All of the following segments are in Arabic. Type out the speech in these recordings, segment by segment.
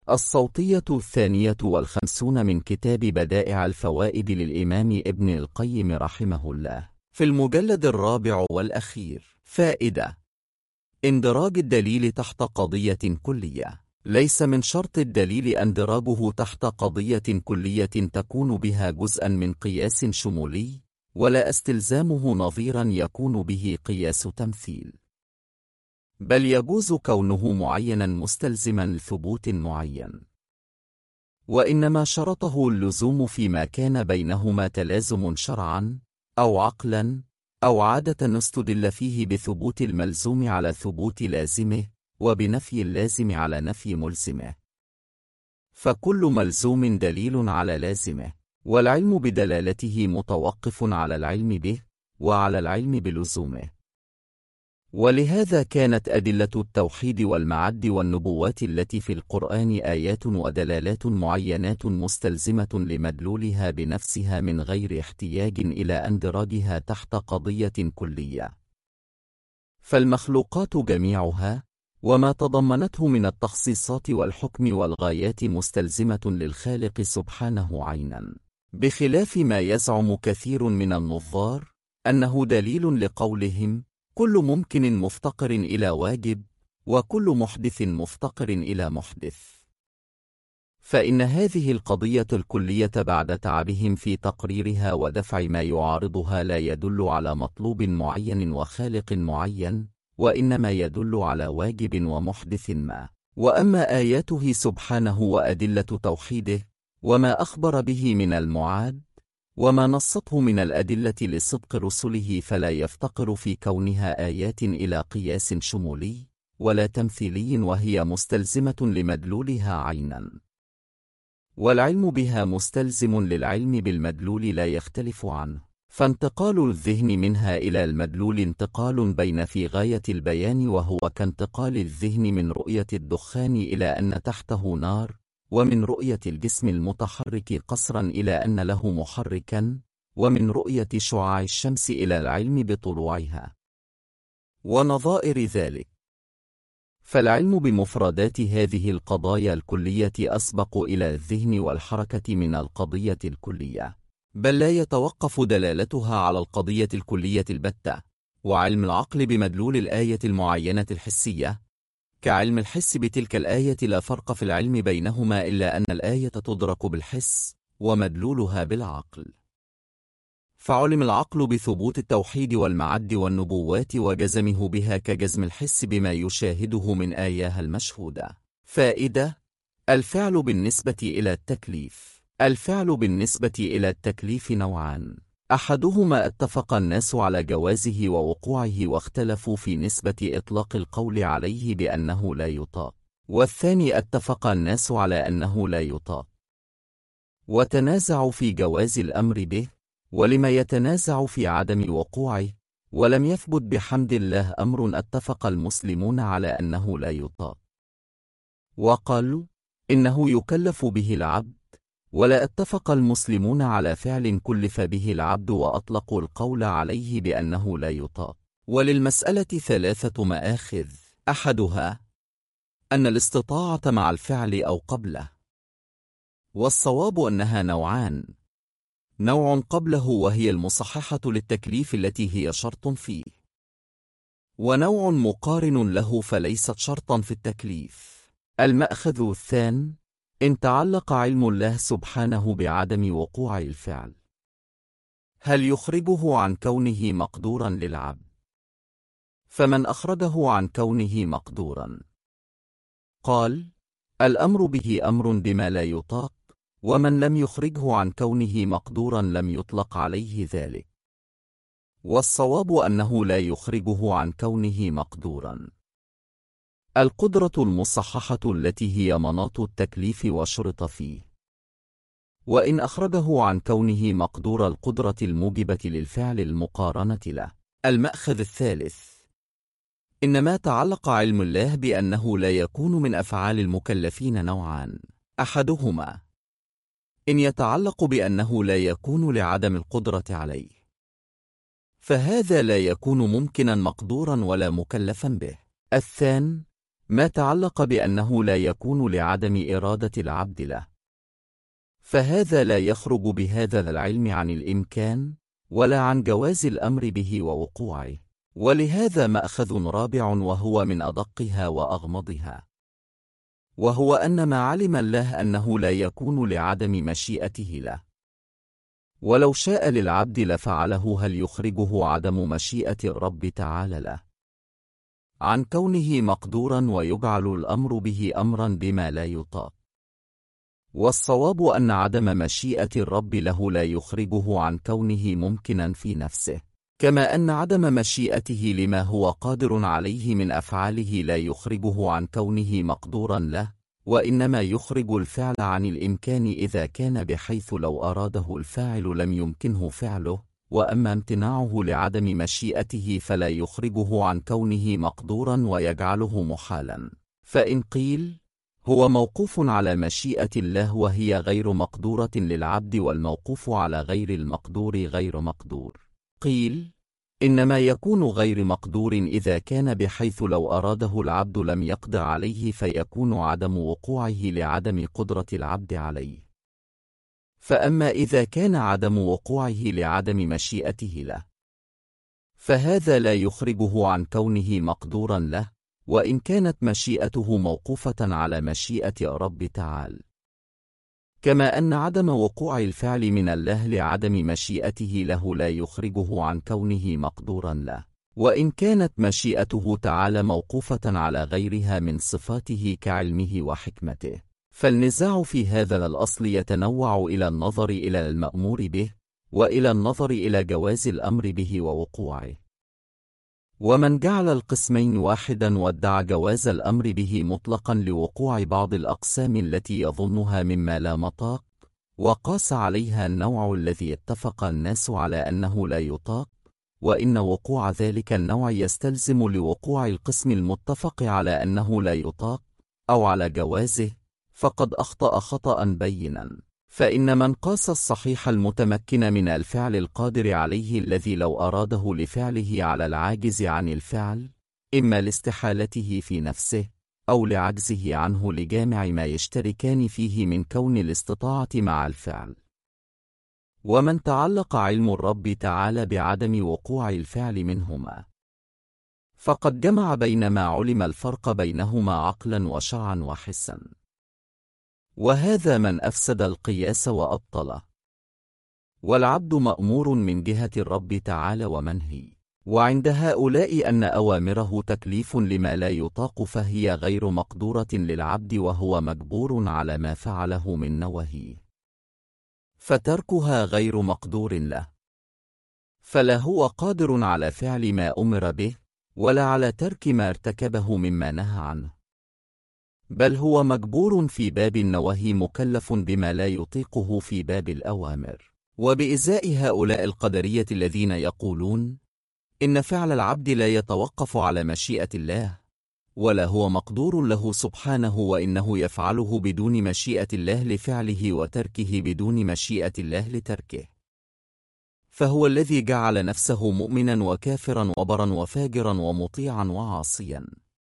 الصوتية 52 من كتاب بدائع الفوائد للإمام ابن القيم رحمه الله، في المجلد الرابع والأخير. فائدة: اندراج الدليل تحت قضية كلية. ليس من شرط الدليل اندراجه تحت قضية كلية تكون بها جزءا من قياس شمولي، ولا استلزامه نظيرا يكون به قياس تمثيل، بل يجوز كونه معينا مستلزما لثبوت معين، وإنما شرطه اللزوم فيما كان بينهما تلازم شرعا أو عقلا أو عادة استدل فيه بثبوت الملزوم على ثبوت لازمه، وبنفي اللازم على نفي ملزمه، فكل ملزوم دليل على لازمه، والعلم بدلالته متوقف على العلم به وعلى العلم بلزومه. ولهذا كانت أدلة التوحيد والمعد والنبوات التي في القرآن آيات ودلالات معينات مستلزمة لمدلولها بنفسها من غير احتياج إلى اندراجها تحت قضية كلية. فالمخلوقات جميعها وما تضمنته من التخصيصات والحكم والغايات مستلزمة للخالق سبحانه عينا، بخلاف ما يزعم كثير من النظار أنه دليل لقولهم كل ممكن مفتقر إلى واجب، وكل محدث مفتقر إلى محدث. فإن هذه القضية الكلية بعد تعبهم في تقريرها ودفع ما يعارضها لا يدل على مطلوب معين وخالق معين، وإنما يدل على واجب ومحدث ما. وأما آياته سبحانه وأدلة توحيده وما أخبر به من المعاد وما نصته من الأدلة لصدق رسله فلا يفتقر في كونها آيات إلى قياس شمولي ولا تمثيلي، وهي مستلزمة لمدلولها عينا، والعلم بها مستلزم للعلم بالمدلول لا يختلف عنه. فانتقال الذهن منها إلى المدلول انتقال بين في غاية البيان، وهو كانتقال الذهن من رؤية الدخان إلى أن تحته نار، ومن رؤية الجسم المتحرك قصرا إلى أن له محركا، ومن رؤية شعاع الشمس إلى العلم بطلوعها، ونظائر ذلك. فالعلم بمفردات هذه القضايا الكلية أسبق إلى الذهن والحركة من القضية الكلية، بل لا يتوقف دلالتها على القضية الكلية البتة. وعلم العقل بمدلول الآية المعينة الحسية كعلم الحس بتلك الآية لا فرق في العلم بينهما إلا أن الآية تدرك بالحس ومدلولها بالعقل. فعلم العقل بثبوت التوحيد والمعد والنبوات وجزمه بها كجزم الحس بما يشاهده من آياها المشهودة. فائدة: الفعل بالنسبة إلى التكليف. الفعل بالنسبة إلى التكليف نوعان: أحدهما اتفق الناس على جوازه ووقوعه واختلفوا في نسبة إطلاق القول عليه بأنه لا يطاق، والثاني اتفق الناس على أنه لا يطاق وتنازعوا في جواز الأمر به، ولما يتنازع في عدم وقوعه، ولم يثبت بحمد الله أمر اتفق المسلمون على أنه لا يطاق، وقالوا إنه يكلف به العبد، ولا اتفق المسلمون على فعل كلف به العبد وأطلقوا القول عليه بأنه لا يطاق. وللمسألة 3 مآخذ: أحدها أن الاستطاعة مع الفعل أو قبله، والصواب أنها نوعان: نوع قبله وهي المصححة للتكليف التي هي شرط فيه، ونوع مقارن له فليست شرطا في التكليف. المأخذ الثاني: إن تعلق علم الله سبحانه بعدم وقوع الفعل، هل يخرجه عن كونه مقدورا للعبد؟ فمن أخرجه عن كونه مقدورا قال الأمر به أمر بما لا يطاق، ومن لم يخرجه عن كونه مقدورا لم يطلق عليه ذلك. والصواب أنه لا يخرجه عن كونه مقدورا. القدرة المصححة التي هي مناط التكليف وشرط فيه، وإن أخرجه عن كونه مقدور القدرة الموجبة للفعل المقارنة له. المأخذ الثالث: إنما تعلق علم الله بأنه لا يكون من أفعال المكلفين نوعان: أحدهما إن يتعلق بأنه لا يكون لعدم القدرة عليه، فهذا لا يكون ممكنا مقدورا ولا مكلفا به. الثاني ما تعلق بأنه لا يكون لعدم إرادة العبد له، فهذا لا يخرج بهذا العلم عن الإمكان ولا عن جواز الأمر به ووقوعه. ولهذا مأخذ رابع وهو من أدقها وأغمضها، وهو أن ما علم الله أنه لا يكون لعدم مشيئته له، ولو شاء للعبد لفعله. هل يخرجه عدم مشيئة الرب تعالى له عن كونه مقدورا ويجعل الأمر به أمرا بما لا يطاق؟ والصواب أن عدم مشيئة الرب له لا يخرجه عن كونه ممكنا في نفسه، كما أن عدم مشيئته لما هو قادر عليه من أفعاله لا يخرجه عن كونه مقدورا له، وإنما يخرج الفعل عن الإمكان إذا كان، بحيث لو أراده الفاعل لم يمكنه فعله. وأما امتناعه لعدم مشيئته فلا يخرجه عن كونه مقدورا ويجعله محالا. فإن قيل هو موقوف على مشيئة الله وهي غير مقدورة للعبد، والموقوف على غير المقدور غير مقدور، قيل إنما يكون غير مقدور إذا كان، بحيث لو أراده العبد لم يقدر عليه، فيكون عدم وقوعه لعدم قدرة العبد عليه. فأما إذا كان عدم وقوعه لعدم مشيئته له، فهذا لا يخرجه عن كونه مقدورا له، وإن كانت مشيئته موقوفة على مشيئة رب تعالى. كما أن عدم وقوع الفعل من الله لعدم مشيئته له لا يخرجه عن كونه مقدورا له، وإن كانت مشيئته تعالى موقوفة على غيرها من صفاته كعلمه وحكمته. فالنزاع في هذا الأصل يتنوع إلى النظر إلى المأمور به، وإلى النظر إلى جواز الأمر به ووقوعه. ومن جعل القسمين واحدا وادعى جواز الأمر به مطلقا لوقوع بعض الأقسام التي يظنها مما لا مطاق، وقاس عليها النوع الذي اتفق الناس على أنه لا يطاق، وإن وقوع ذلك النوع يستلزم لوقوع القسم المتفق على أنه لا يطاق أو على جوازه، فقد أخطأ خطأ بينا. فإن من قاس الصحيح المتمكن من الفعل القادر عليه الذي لو أراده لفعله على العاجز عن الفعل، إما لاستحالته في نفسه أو لعجزه عنه لجامع ما يشتركان فيه من كون الاستطاعة مع الفعل. ومن تعلق علم الرب تعالى بعدم وقوع الفعل منهما، فقد جمع بين ما علم الفرق بينهما عقلا وشرعا وحسا، وهذا من أفسد القياس وأبطله. والعبد مأمور من جهة الرب تعالى ومنهي، وعند هؤلاء أن أوامره تكليف لما لا يطاق، فهي غير مقدورة للعبد وهو مجبور على ما فعله من نواهي، فتركها غير مقدور له. فلا هو قادر على فعل ما أمر به ولا على ترك ما ارتكبه مما نهى عنه، بل هو مجبور في باب النواهي مكلف بما لا يطيقه في باب الأوامر. وبإزاء هؤلاء القدرية الذين يقولون إن فعل العبد لا يتوقف على مشيئة الله ولا هو مقدور له سبحانه، وإنه يفعله بدون مشيئة الله لفعله وتركه بدون مشيئة الله لتركه، فهو الذي جعل نفسه مؤمنا وكافرا وبرا وفاجرا ومطيعا وعاصيا،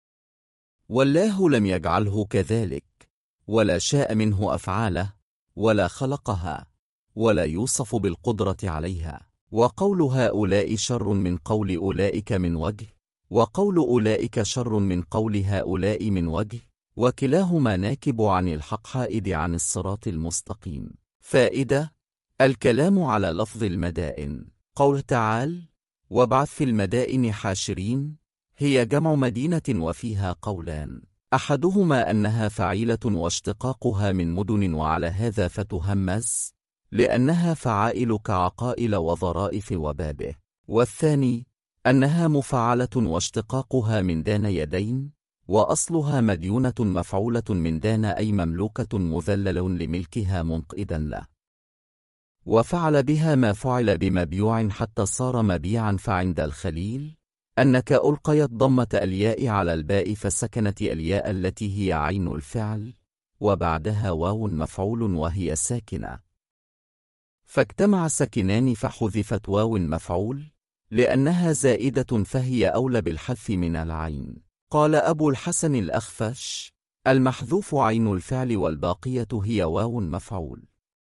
والله لم يجعله كذلك، ولا شاء منه أفعاله ولا خلقها ولا يوصف بالقدرة عليها. وقول هؤلاء شر من قول أولئك من وجه، وقول أولئك شر من قول هؤلاء من وجه، وكلاهما ناكب عن الحق حائد عن الصراط المستقيم. فائدة: الكلام على لفظ المدائن. قول تعالى: وابعث في المدائن حاشرين، هي جمع مدينة وفيها قولان، أحدهما أنها فعيلة واشتقاقها من مدن، وعلى هذا فتهمز لأنها فعائل كعقائل وظرائف وبابه، والثاني أنها مفعلة واشتقاقها من دان يدين، وأصلها مديونة مفعولة من دان أي مملوكة مذلل لملكها منقئدا له، وفعل بها ما فعل بمبيوع حتى صار مبيعا. فعند الخليل أنك ألقيت ضمة الياء على الباء فسكنت الياء التي هي عين الفعل وبعدها واو مفعول وهي ساكنة، فاجتمع سكنان فحذفت واو مفعول لأنها زائدة، فهي أولى بالحذف من العين. قال أبو الحسن الأخفش: المحذوف عين الفعل والباقية هي واو مفعول.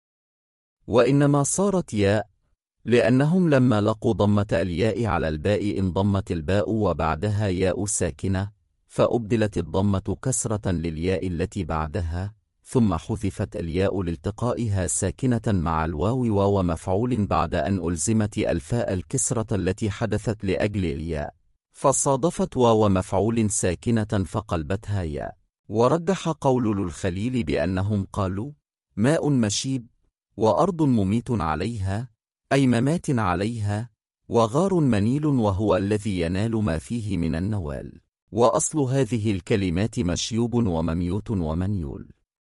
وإنما صارت ياء لأنهم لما لقوا ضمة الياء على الباء انضمت الباء وبعدها ياء ساكنة، فأبدلت الضمة كسرة للياء التي بعدها، ثم حذفت الياء لالتقائها ساكنة مع الواو واو مفعول بعد أن ألزمت الفاء الكسرة التي حدثت لأجل الياء، فصادفت واو مفعول ساكنة فقلبتها ياء. ورجح قول الخليل بأنهم قالوا: ماء مشيب، وأرض مميت عليها، أي ممات عليها، وغار منيل وهو الذي ينال ما فيه من النوال، وأصل هذه الكلمات مشيوب ومميوت ومنيول،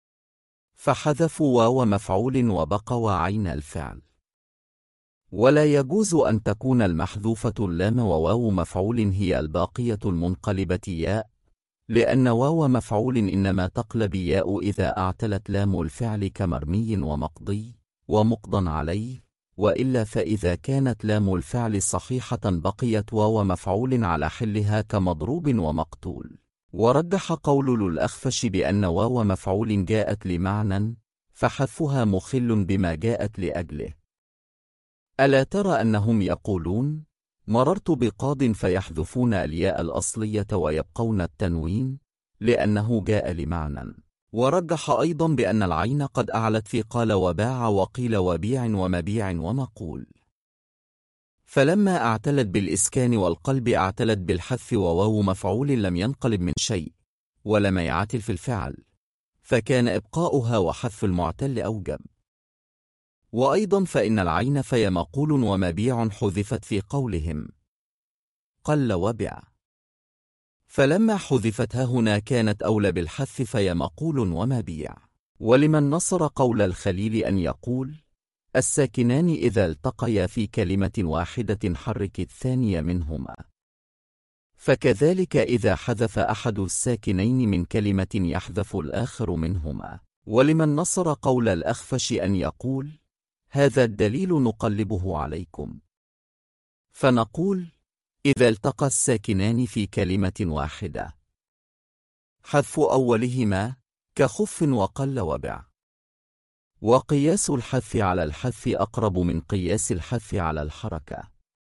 فحذفوا واو مفعول وبقوا عين الفعل. ولا يجوز أن تكون المحذوفة اللام وواو مفعول هي الباقية المنقلبة ياء، لأن واو مفعول إنما تقلب ياء إذا اعتلت لام الفعل كمرمي ومقضي ومقضى عليه، وإلا فإذا كانت لام الفعل صحيحة بقيت واو مفعول على حلها كمضروب ومقتول. ورجح قول الأخفش بأن واو مفعول جاءت لمعنى، فحذفها مخل بما جاءت لأجله. ألا ترى أنهم يقولون: مررت بقاض، فيحذفون الياء الأصلية ويبقون التنوين لأنه جاء لمعنى. ورجح أيضا بأن العين قد أعلت في قال وباع وقيل وبيع ومبيع ومقول، فلما اعتلت بالإسكان والقلب اعتلت بالحذف، وواو مفعول لم ينقلب من شيء ولم يعتل في الفعل، فكان إبقاؤها وحذف المعتل أوجب. وأيضا فإن العين في مقول ومبيع حذفت في قولهم قل وبع، فلما حذفت هنا كانت أولى بالحذف في مقول ومبيع. ولمن نصر قول الخليل أن يقول: الساكنان إذا التقيا في كلمة واحدة حرك الثاني منهما، فكذلك إذا حذف أحد الساكنين من كلمة يحذف الآخر منهما. ولمن نصر قول الأخفش أن يقول: هذا الدليل نقلبه عليكم، فنقول: إذا التقى الساكنان في كلمة واحدة حذف أولهما كخف وقل وبع. وقياس الحذف على الحذف أقرب من قياس الحذف على الحركة.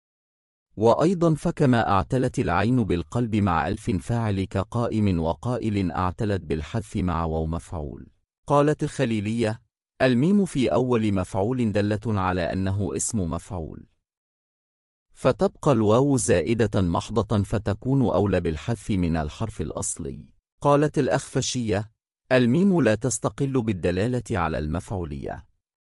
وأيضا فكما اعتلت العين بالقلب مع ألف فاعل كقائم وقائل اعتلت بالحذف مع واو مفعول. قالت الخليلية: الميم في أول مفعول دلة على أنه اسم مفعول، فتبقى الواو زائدة محضة فتكون أولى بالحذف من الحرف الأصلي. قالت الأخفشية: الميم لا تستقل بالدلالة على المفعولية،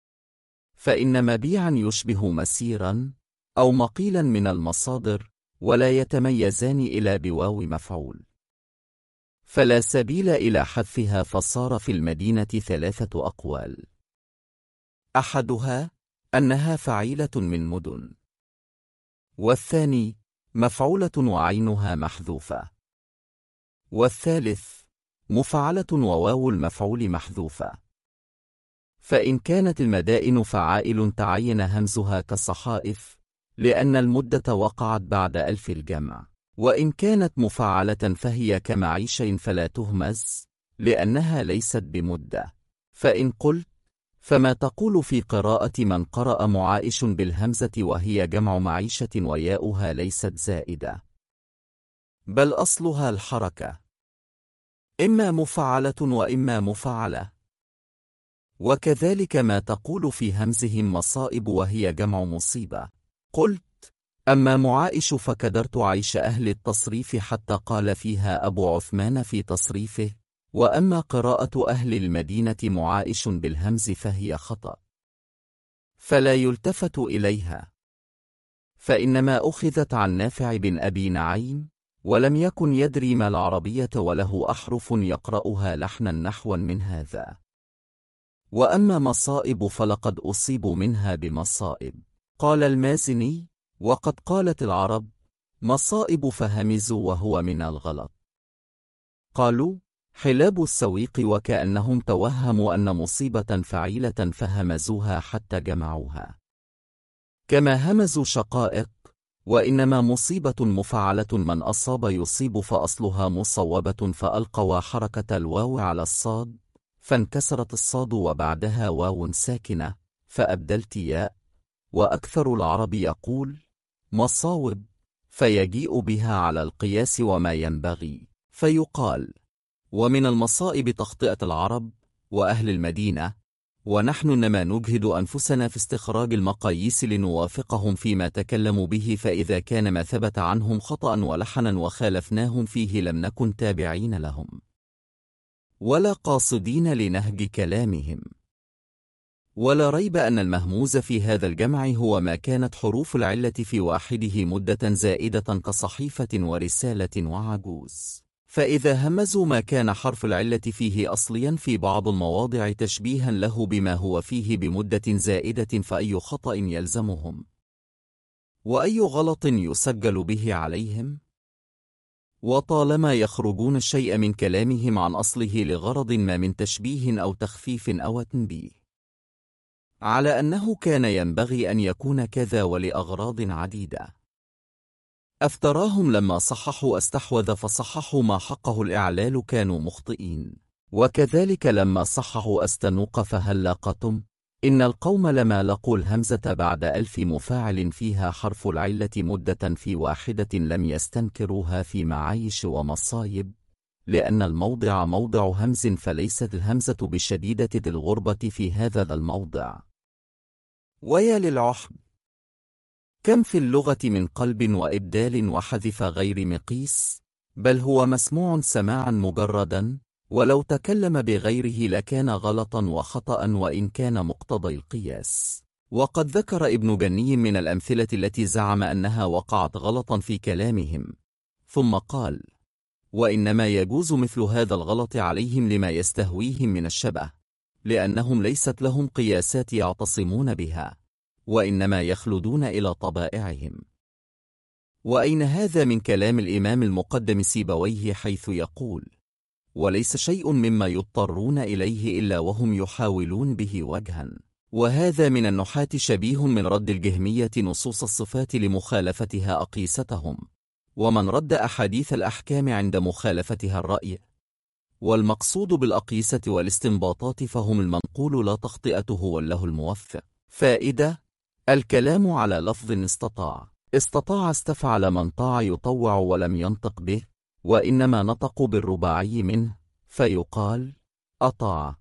فإن مبيعا يشبه مسيرا أو مقيلا من المصادر، ولا يتميزان إلا بواو مفعول، فلا سبيل إلى حذفها. فصار في المدينة 3 أقوال: أحدها أنها فعيلة من مدن، والثاني مفعولة وعينها محذوفة، والثالث مفعلة وواو المفعول محذوفة. فإن كانت المدائن فعائل تعين همزها كالصحائف لأن المدة وقعت بعد ألف الجمع، وإن كانت مفعلة فهي كمعيش فلا تهمز لأنها ليست بمدة. فإن قلت: فما تقول في قراءة من قرأ معائش بالهمزة وهي جمع معيشة وياؤها ليست زائدة، بل أصلها الحركة، إما مفعلة وإما مفعلة. وكذلك ما تقول في همزهم مصائب وهي جمع مصيبة. قلت: أما معائش فكدرت عيش أهل التصريف حتى قال فيها أبو عثمان في تصريفه: وأما قراءة أهل المدينة معائش بالهمز فهي خطأ، فلا يلتفت إليها، فإنما أخذت عن نافع بن أبي نعيم، ولم يكن يدري ما العربية وله أحرف يقرأها لحنا نحوا من هذا. وأما مصائب فلقد أصيبوا منها بمصائب. قال المازني: وقد قالت العرب مصائب فهمزوا وهو من الغلط. قالوا: حلاب السويق، وكأنهم توهموا أن مصيبة فعيلة فهمزوها حتى جمعوها، كما همزوا شقائق وإنما مصيبة مفعلة من أصاب يصيب فأصلها مصوبة فألقوا حركة الواو على الصاد فانكسرت الصاد وبعدها واو ساكنة فأبدلت ياء. وأكثر العرب يقول مصاوب فيجيء بها على القياس وما ينبغي فيقال ومن المصائب تخطئة العرب وأهل المدينة، ونحن إنما نجهد أنفسنا في استخراج المقاييس لنوافقهم فيما تكلموا به، فإذا كان ما ثبت عنهم خطأ ولحنا وخالفناهم فيه لم نكن تابعين لهم ولا قاصدين لنهج كلامهم. ولا ريب أن المهموز في هذا الجمع هو ما كانت حروف العلة في واحده مدة زائدة كصحيفة ورسالة وعجوز، فإذا همزوا ما كان حرف العلة فيه أصليا في بعض المواضع تشبيها له بما هو فيه بمدة زائدة فأي خطأ يلزمهم وأي غلط يسجل به عليهم؟ وطالما يخرجون الشيء من كلامهم عن أصله لغرض ما من تشبيه أو تخفيف أو تنبيه على أنه كان ينبغي أن يكون كذا ولأغراض عديدة، أفتراهم لما صححوا استحوذ فصححوا ما حقه الإعلال كانوا مخطئين، وكذلك لما صححوا استنوق فهل لاقتم إن القوم لما لقوا الهمزة بعد 1000 مفاعل فيها حرف العلة مدة في واحدة لم يستنكروها في معايش ومصايب، لأن الموضع موضع همز فليست الهمزة بشديدة الغربة في هذا الموضع. ويا للعحب كم في اللغة من قلب وإبدال وحذف غير مقيس، بل هو مسموع سماعا مجردا، ولو تكلم بغيره لكان غلطا وخطأ وإن كان مقتضي القياس. وقد ذكر ابن جني من الأمثلة التي زعم أنها وقعت غلطا في كلامهم، ثم قال وإنما يجوز مثل هذا الغلط عليهم لما يستهويهم من الشبه، لأنهم ليست لهم قياسات يعتصمون بها، وإنما يخلدون إلى طبائعهم. وأين هذا من كلام الإمام المقدم سيبويه حيث يقول وليس شيء مما يضطرون إليه إلا وهم يحاولون به وجها، وهذا من النحاة شبيه من رد الجهمية نصوص الصفات لمخالفتها أقيستهم، ومن رد أحاديث الأحكام عند مخالفتها الرأي. والمقصود بالأقيسة والاستنباطات فهم المنقول لا تخطئته والله الموفق. فائدة: الكلام على لفظ استطاع استفعل من طاع يطوع ولم ينطق به، وإنما نطق بالرباعي منه فيقال أطاع.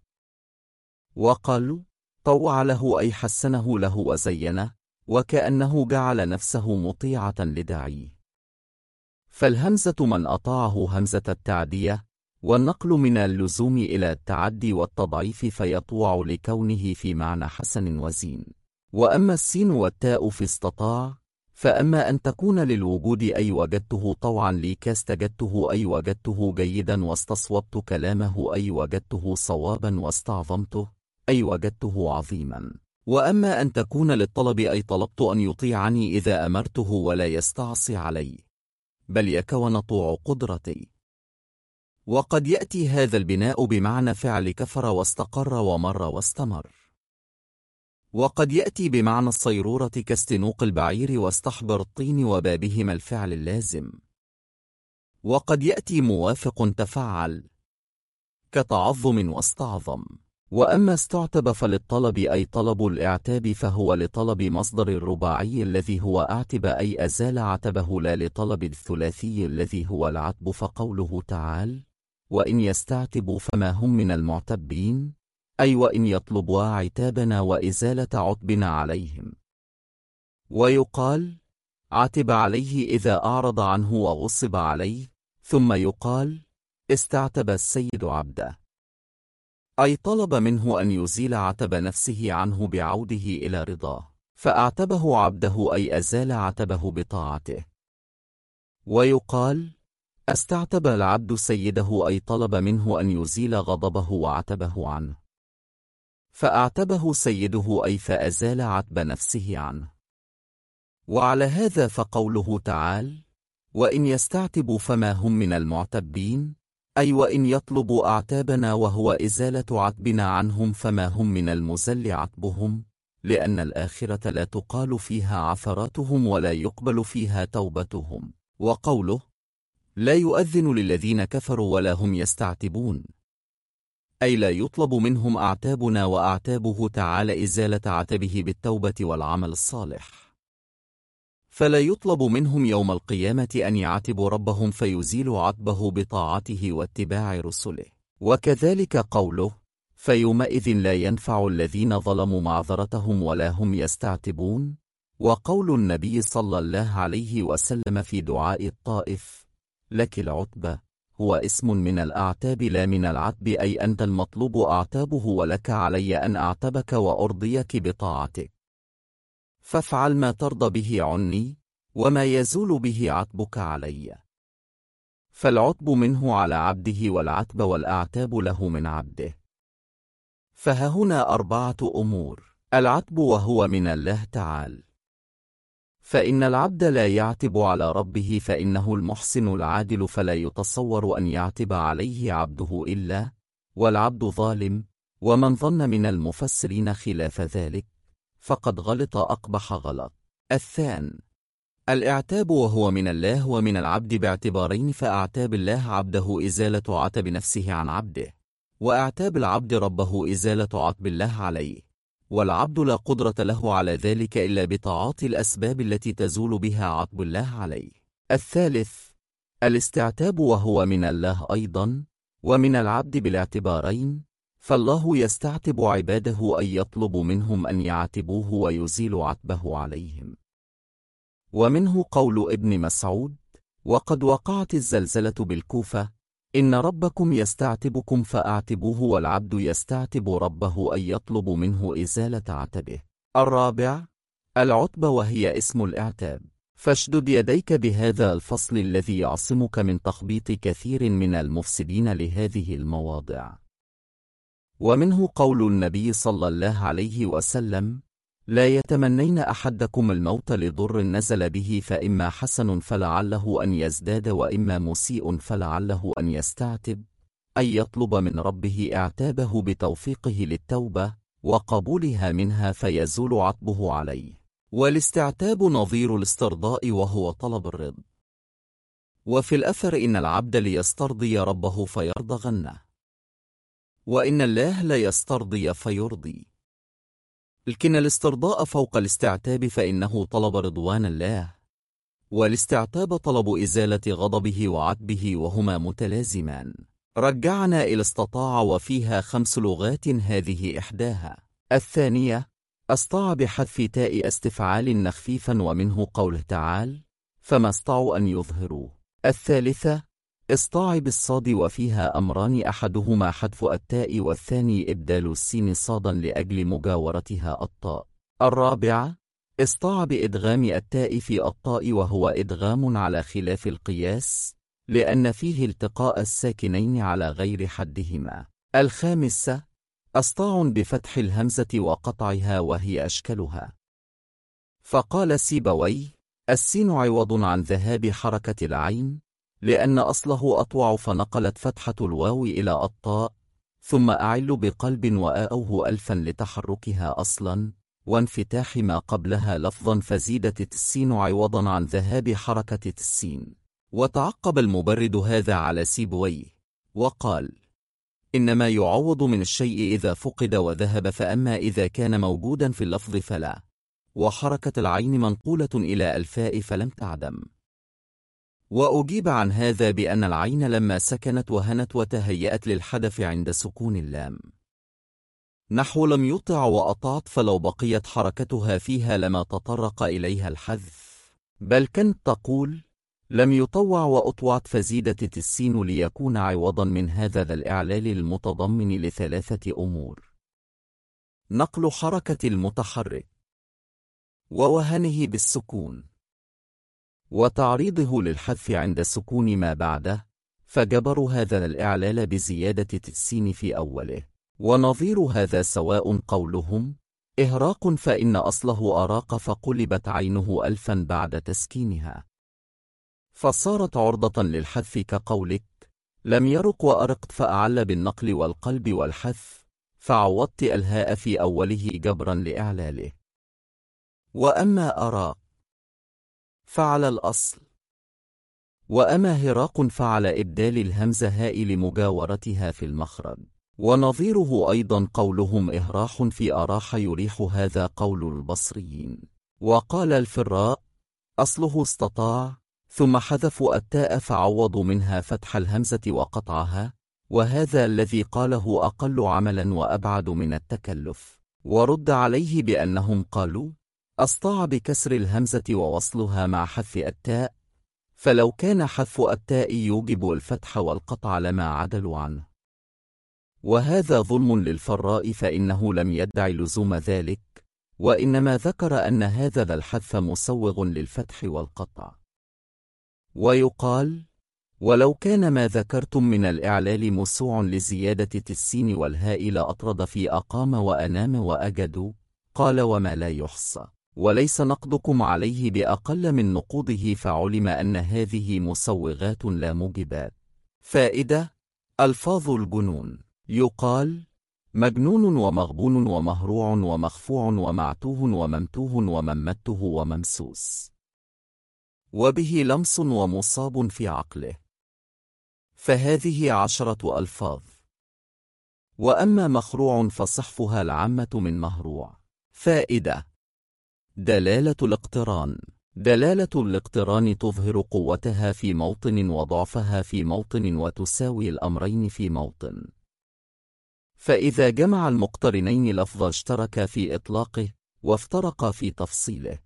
وقالوا طوع له أي حسنه له وزينه، وكأنه جعل نفسه مطيعة لداعيه. فالهمزة من أطاعه همزة التعدية، والنقل من اللزوم إلى التعدي والتضعيف فيطوع لكونه في معنى حسن وزين. وأما السين والتاء في استطاع، فأما أن تكون للوجود أي وجدته طوعا لي كاستجدته أي وجدته جيدا واستصوبت كلامه أي وجدته صوابا واستعظمته أي وجدته عظيما. وأما أن تكون للطلب أي طلبت أن يطيعني إذا أمرته ولا يستعصي علي، بل يكون طوع قدرتي. وقد يأتي هذا البناء بمعنى فعل كفر واستقر ومر واستمر، وقد يأتي بمعنى الصيرورة كاستنوق البعير واستحبر الطين وبابهما الفعل اللازم، وقد يأتي موافق تفعل كتعظم واستعظم. وأما استعتب فللطلب أي طلب الإعتاب، فهو لطلب مصدر الرباعي الذي هو أعتب أي أزال عتبه، لا لطلب الثلاثي الذي هو العتب. فقوله تعالى وإن يستعتبوا فما هم من المعتبين، أي وإن يطلبوا عتابنا وإزالة عتبنا عليهم. ويقال عتب عليه إذا أعرض عنه وغصب عليه، ثم يقال استعتب السيد عبده، أي طلب منه أن يزيل عتب نفسه عنه بعوده إلى رضاه، فأعتبه عبده أي أزال عتبه بطاعته. ويقال استعتب العبد سيده، أي طلب منه أن يزيل غضبه وعتبه عنه، فأعتبه سيده أي فأزال عتب نفسه عنه. وعلى هذا فقوله تعالى وإن يستعتبوا فما هم من المعتبين، أي وإن يطلبوا أعتابنا وهو إزالة عتبنا عنهم فما هم من المزل عتبهم، لأن الآخرة لا تقال فيها عثراتهم ولا يقبل فيها توبتهم. وقوله لا يؤذن للذين كفروا ولا هم يستعتبون، أي لا يطلب منهم أعتابنا وأعتابه تعالى إزالة عتبه بالتوبة والعمل الصالح، فلا يطلب منهم يوم القيامة أن يعتبوا ربهم فيزيلوا عتبه بطاعته واتباع رسله. وكذلك قوله فيومئذ لا ينفع الذين ظلموا معذرتهم ولا هم يستعتبون. وقول النبي صلى الله عليه وسلم في دعاء الطائف لك العتبة هو اسم من الأعتاب لا من العتب، أي أنت المطلوب أعتابه ولك علي أن أعتبك وأرضيك بطاعتك، فافعل ما ترضى به عني وما يزول به عتبك علي. فالعتب منه على عبده والعتب والأعتاب له من عبده. فهنا 4 أمور. العتب وهو من الله تعالى، فإن العبد لا يعتب على ربه فإنه المحسن العادل، فلا يتصور أن يعتب عليه عبده إلا والعبد ظالم. ومن ظن من المفسرين خلاف ذلك فقد غلط أقبح غلط. الثاني الإعتاب وهو من الله ومن العبد باعتبارين، فأعتاب الله عبده إزالة عتب نفسه عن عبده، وأعتاب العبد ربه إزالة عتب الله عليه، والعبد لا قدرة له على ذلك إلا بتعاطي الأسباب التي تزول بها عتب الله عليه. الثالث الاستعتاب وهو من الله أيضا ومن العبد بالاعتبارين، فالله يستعتب عباده أن يطلب منهم أن يعتبوه ويزيل عتبه عليهم. ومنه قول ابن مسعود وقد وقعت الزلزلة بالكوفة إن ربكم يستعتبكم فأعتبوه، والعبد يستعتب ربه أن يطلب منه إزالة عتبه. الرابع العتب وهي اسم الإعتاب، فاشدد يديك بهذا الفصل الذي يعصمك من تخبيط كثير من المفسدين لهذه المواضع. ومنه قول النبي صلى الله عليه وسلم لا يتمنين أحدكم الموت لضر نزل به، فإما حسن فلعله أن يزداد وإما مسيء فلعله أن يستعتب، أي يطلب من ربه اعتابه بتوفيقه للتوبة وقبولها منها فيزول عتبه عليه. والاستعتاب نظير الاسترضاء وهو طلب الرضا. وفي الأثر إن العبد ليسترضي ربه فيرضى غنه، وإن الله لا يسترضي فيرضي. لكن الاسترضاء فوق الاستعتاب، فإنه طلب رضوان الله، والاستعتاب طلب إزالة غضبه وعتبه، وهما متلازمان. رجعنا إلى استطاع وفيها 5 لغات، هذه إحداها. الثانية أسطاع بحذف تاء استفعال نخفيفا، ومنه قوله تعالى فما استطاعوا أن يظهروه. الثالثة اسطاع بالصاد وفيها أمران، أحدهما حذف التاء والثاني إبدال السين صادا لأجل مجاورتها الطاء. الرابعة اسطاع بإدغام التاء في الطاء، وهو إدغام على خلاف القياس لأن فيه التقاء الساكنين على غير حدهما. الخامسة اسطاع بفتح الهمزة وقطعها وهي أشكلها، فقال سيبويه السين عوض عن ذهاب حركة العين لأن أصله أطوع، فنقلت فتحة الواو إلى الطاء، ثم أعل بقلب وآوه ألفا لتحركها أصلا وانفتاح ما قبلها لفظا، فزيدت السين عوضا عن ذهاب حركة السين. وتعقب المبرد هذا على سيبويه وقال إنما يعوض من الشيء إذا فقد وذهب، فأما إذا كان موجودا في اللفظ فلا، وحركة العين منقولة إلى الفاء فلم تعدم. وأجيب عن هذا بأن العين لما سكنت وهنت وتهيأت للحدث عند سكون اللام، نحو لم يطع وأطعت، فلو بقيت حركتها فيها لما تطرق إليها الحذف، بل كانت تقول لم يطوع وأطوعت، فزيدت السين ليكون عوضا من هذا ذا الإعلال المتضمن ل3 أمور: نقل حركة المتحرك، ووهنه بالسكون، وتعريضه للحذف عند سكون ما بعده، فجبروا هذا الإعلال بزيادة السين في أوله. ونظير هذا سواء قولهم إهراق، فإن أصله أراق فقلبت عينه ألفا بعد تسكينها، فصارت عرضة للحذف، كقولك لم يرق وأرقت، فأعل بالنقل والقلب والحذف، فعوضت الهاء في أوله جبرا لإعلاله. وأما أراق فعلى الأصل. وأما هراق فعل إبدال الهمزة هاء لمجاورتها في المخرج. ونظيره أيضا قولهم إهراح في أراح يريح، هذا قول البصريين. وقال الفراء أصله استطاع، ثم حذفوا التاء فعوضوا منها فتح الهمزة وقطعها، وهذا الذي قاله أقل عملا وأبعد من التكلف. ورد عليه بأنهم قالوا أسطاع بكسر الهمزة ووصلها مع حذف التاء، فلو كان حذف التاء يوجب الفتح والقطع لما عدلوا عنه. وهذا ظلم للفراء، فإنه لم يدع لزوم ذلك، وإنما ذكر أن هذا الحذف مسوغ للفتح والقطع. ويقال ولو كان ما ذكرتم من الإعلال مسوع لزيادة السين والهاء لأطرد في أقام وأنام وأجدوا. قال وما لا يحصى، وليس نقدكم عليه بأقل من نقوضه، فعلم أن هذه مسوغات لا موجبات. فائدة: ألفاظ الجنون يقال مجنون ومغبون ومهروع ومخفوع ومعتوه وممتوه وممته وممسوس، وبه لمس ومصاب في عقله، فهذه 10 ألفاظ. وأما مخروع فصحفها العامة من مهروع. فائدة: دلالة الاقتران. دلالة الاقتران تظهر قوتها في موطن وضعفها في موطن، وتساوي الأمرين في موطن. فإذا جمع المقترنين لفظا اشتركا في إطلاقه وافترقا في تفصيله.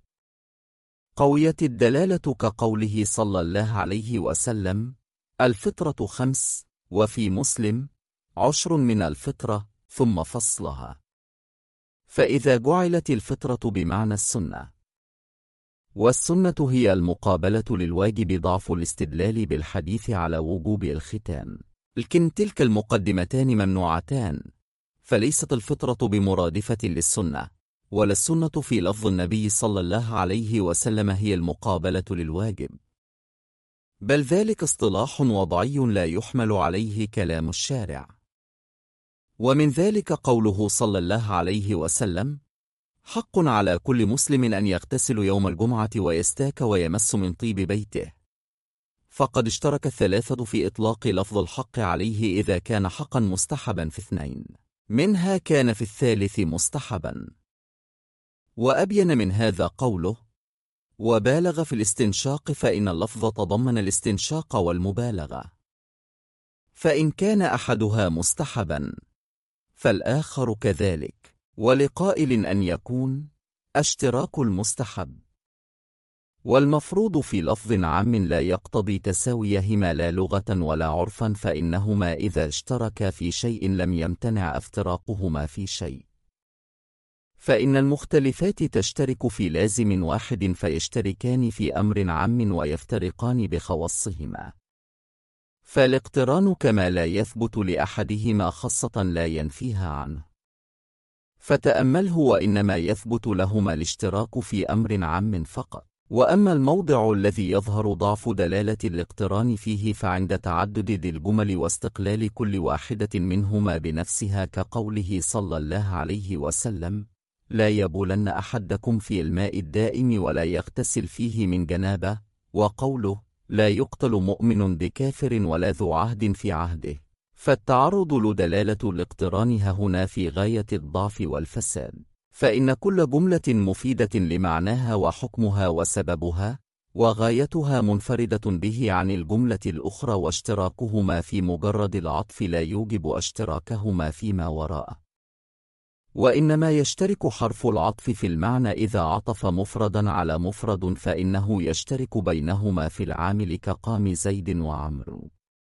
قويت الدلالة كقوله صلى الله عليه وسلم الفطرة 5، وفي مسلم 10 من الفطرة ثم فصلها. فإذا جعلت الفطرة بمعنى السنة، والسنة هي المقابلة للواجب، ضعف الاستدلال بالحديث على وجوب الختان، لكن تلك المقدمتان ممنوعتان، فليست الفطرة بمرادفة للسنة، ولا السنة في لفظ النبي صلى الله عليه وسلم هي المقابلة للواجب، بل ذلك اصطلاح وضعي لا يحمل عليه كلام الشارع. ومن ذلك قوله صلى الله عليه وسلم حق على كل مسلم أن يغتسل يوم الجمعة ويستاك ويمس من طيب بيته، فقد اشترك الثلاثة في إطلاق لفظ الحق عليه إذا كان حقا مستحبا في 2 منها، كان في الثالث مستحبا. وأبين من هذا قوله وبالغ في الاستنشاق، فإن اللفظ تضمن الاستنشاق والمبالغة، فإن كان أحدها مستحبا فالآخر كذلك، ولقائل أن يكون اشتراك المستحب والمفروض في لفظ عام لا يقتضي تساويهما لا لغة ولا عرفا، فإنهما إذا اشتركا في شيء لم يمتنع افتراقهما في شيء، فإن المختلفات تشترك في لازم واحد فيشتركان في أمر عام ويفترقان بخواصهما. فالاقتران كما لا يثبت لأحدهما خاصة لا ينفيها عنه، فتأمله، وإنما يثبت لهما الاشتراك في أمر عام فقط. وأما الموضع الذي يظهر ضعف دلالة الاقتران فيه فعند تعدد ذي الجمل واستقلال كل واحدة منهما بنفسها، كقوله صلى الله عليه وسلم لا يبولن أحدكم في الماء الدائم ولا يغتسل فيه من جنابة، وقوله لا يقتل مؤمن بكافر ولا ذو عهد في عهده، فالتعرض لدلالة الاقتران هنا في غاية الضعف والفساد، فإن كل جملة مفيدة لمعناها وحكمها وسببها وغايتها منفردة به عن الجملة الأخرى، واشتراكهما في مجرد العطف لا يوجب اشتراكهما فيما وراءه، وإنما يشترك حرف العطف في المعنى إذا عطف مفردا على مفرد، فإنه يشترك بينهما في العامل كقام زيد وعمرو.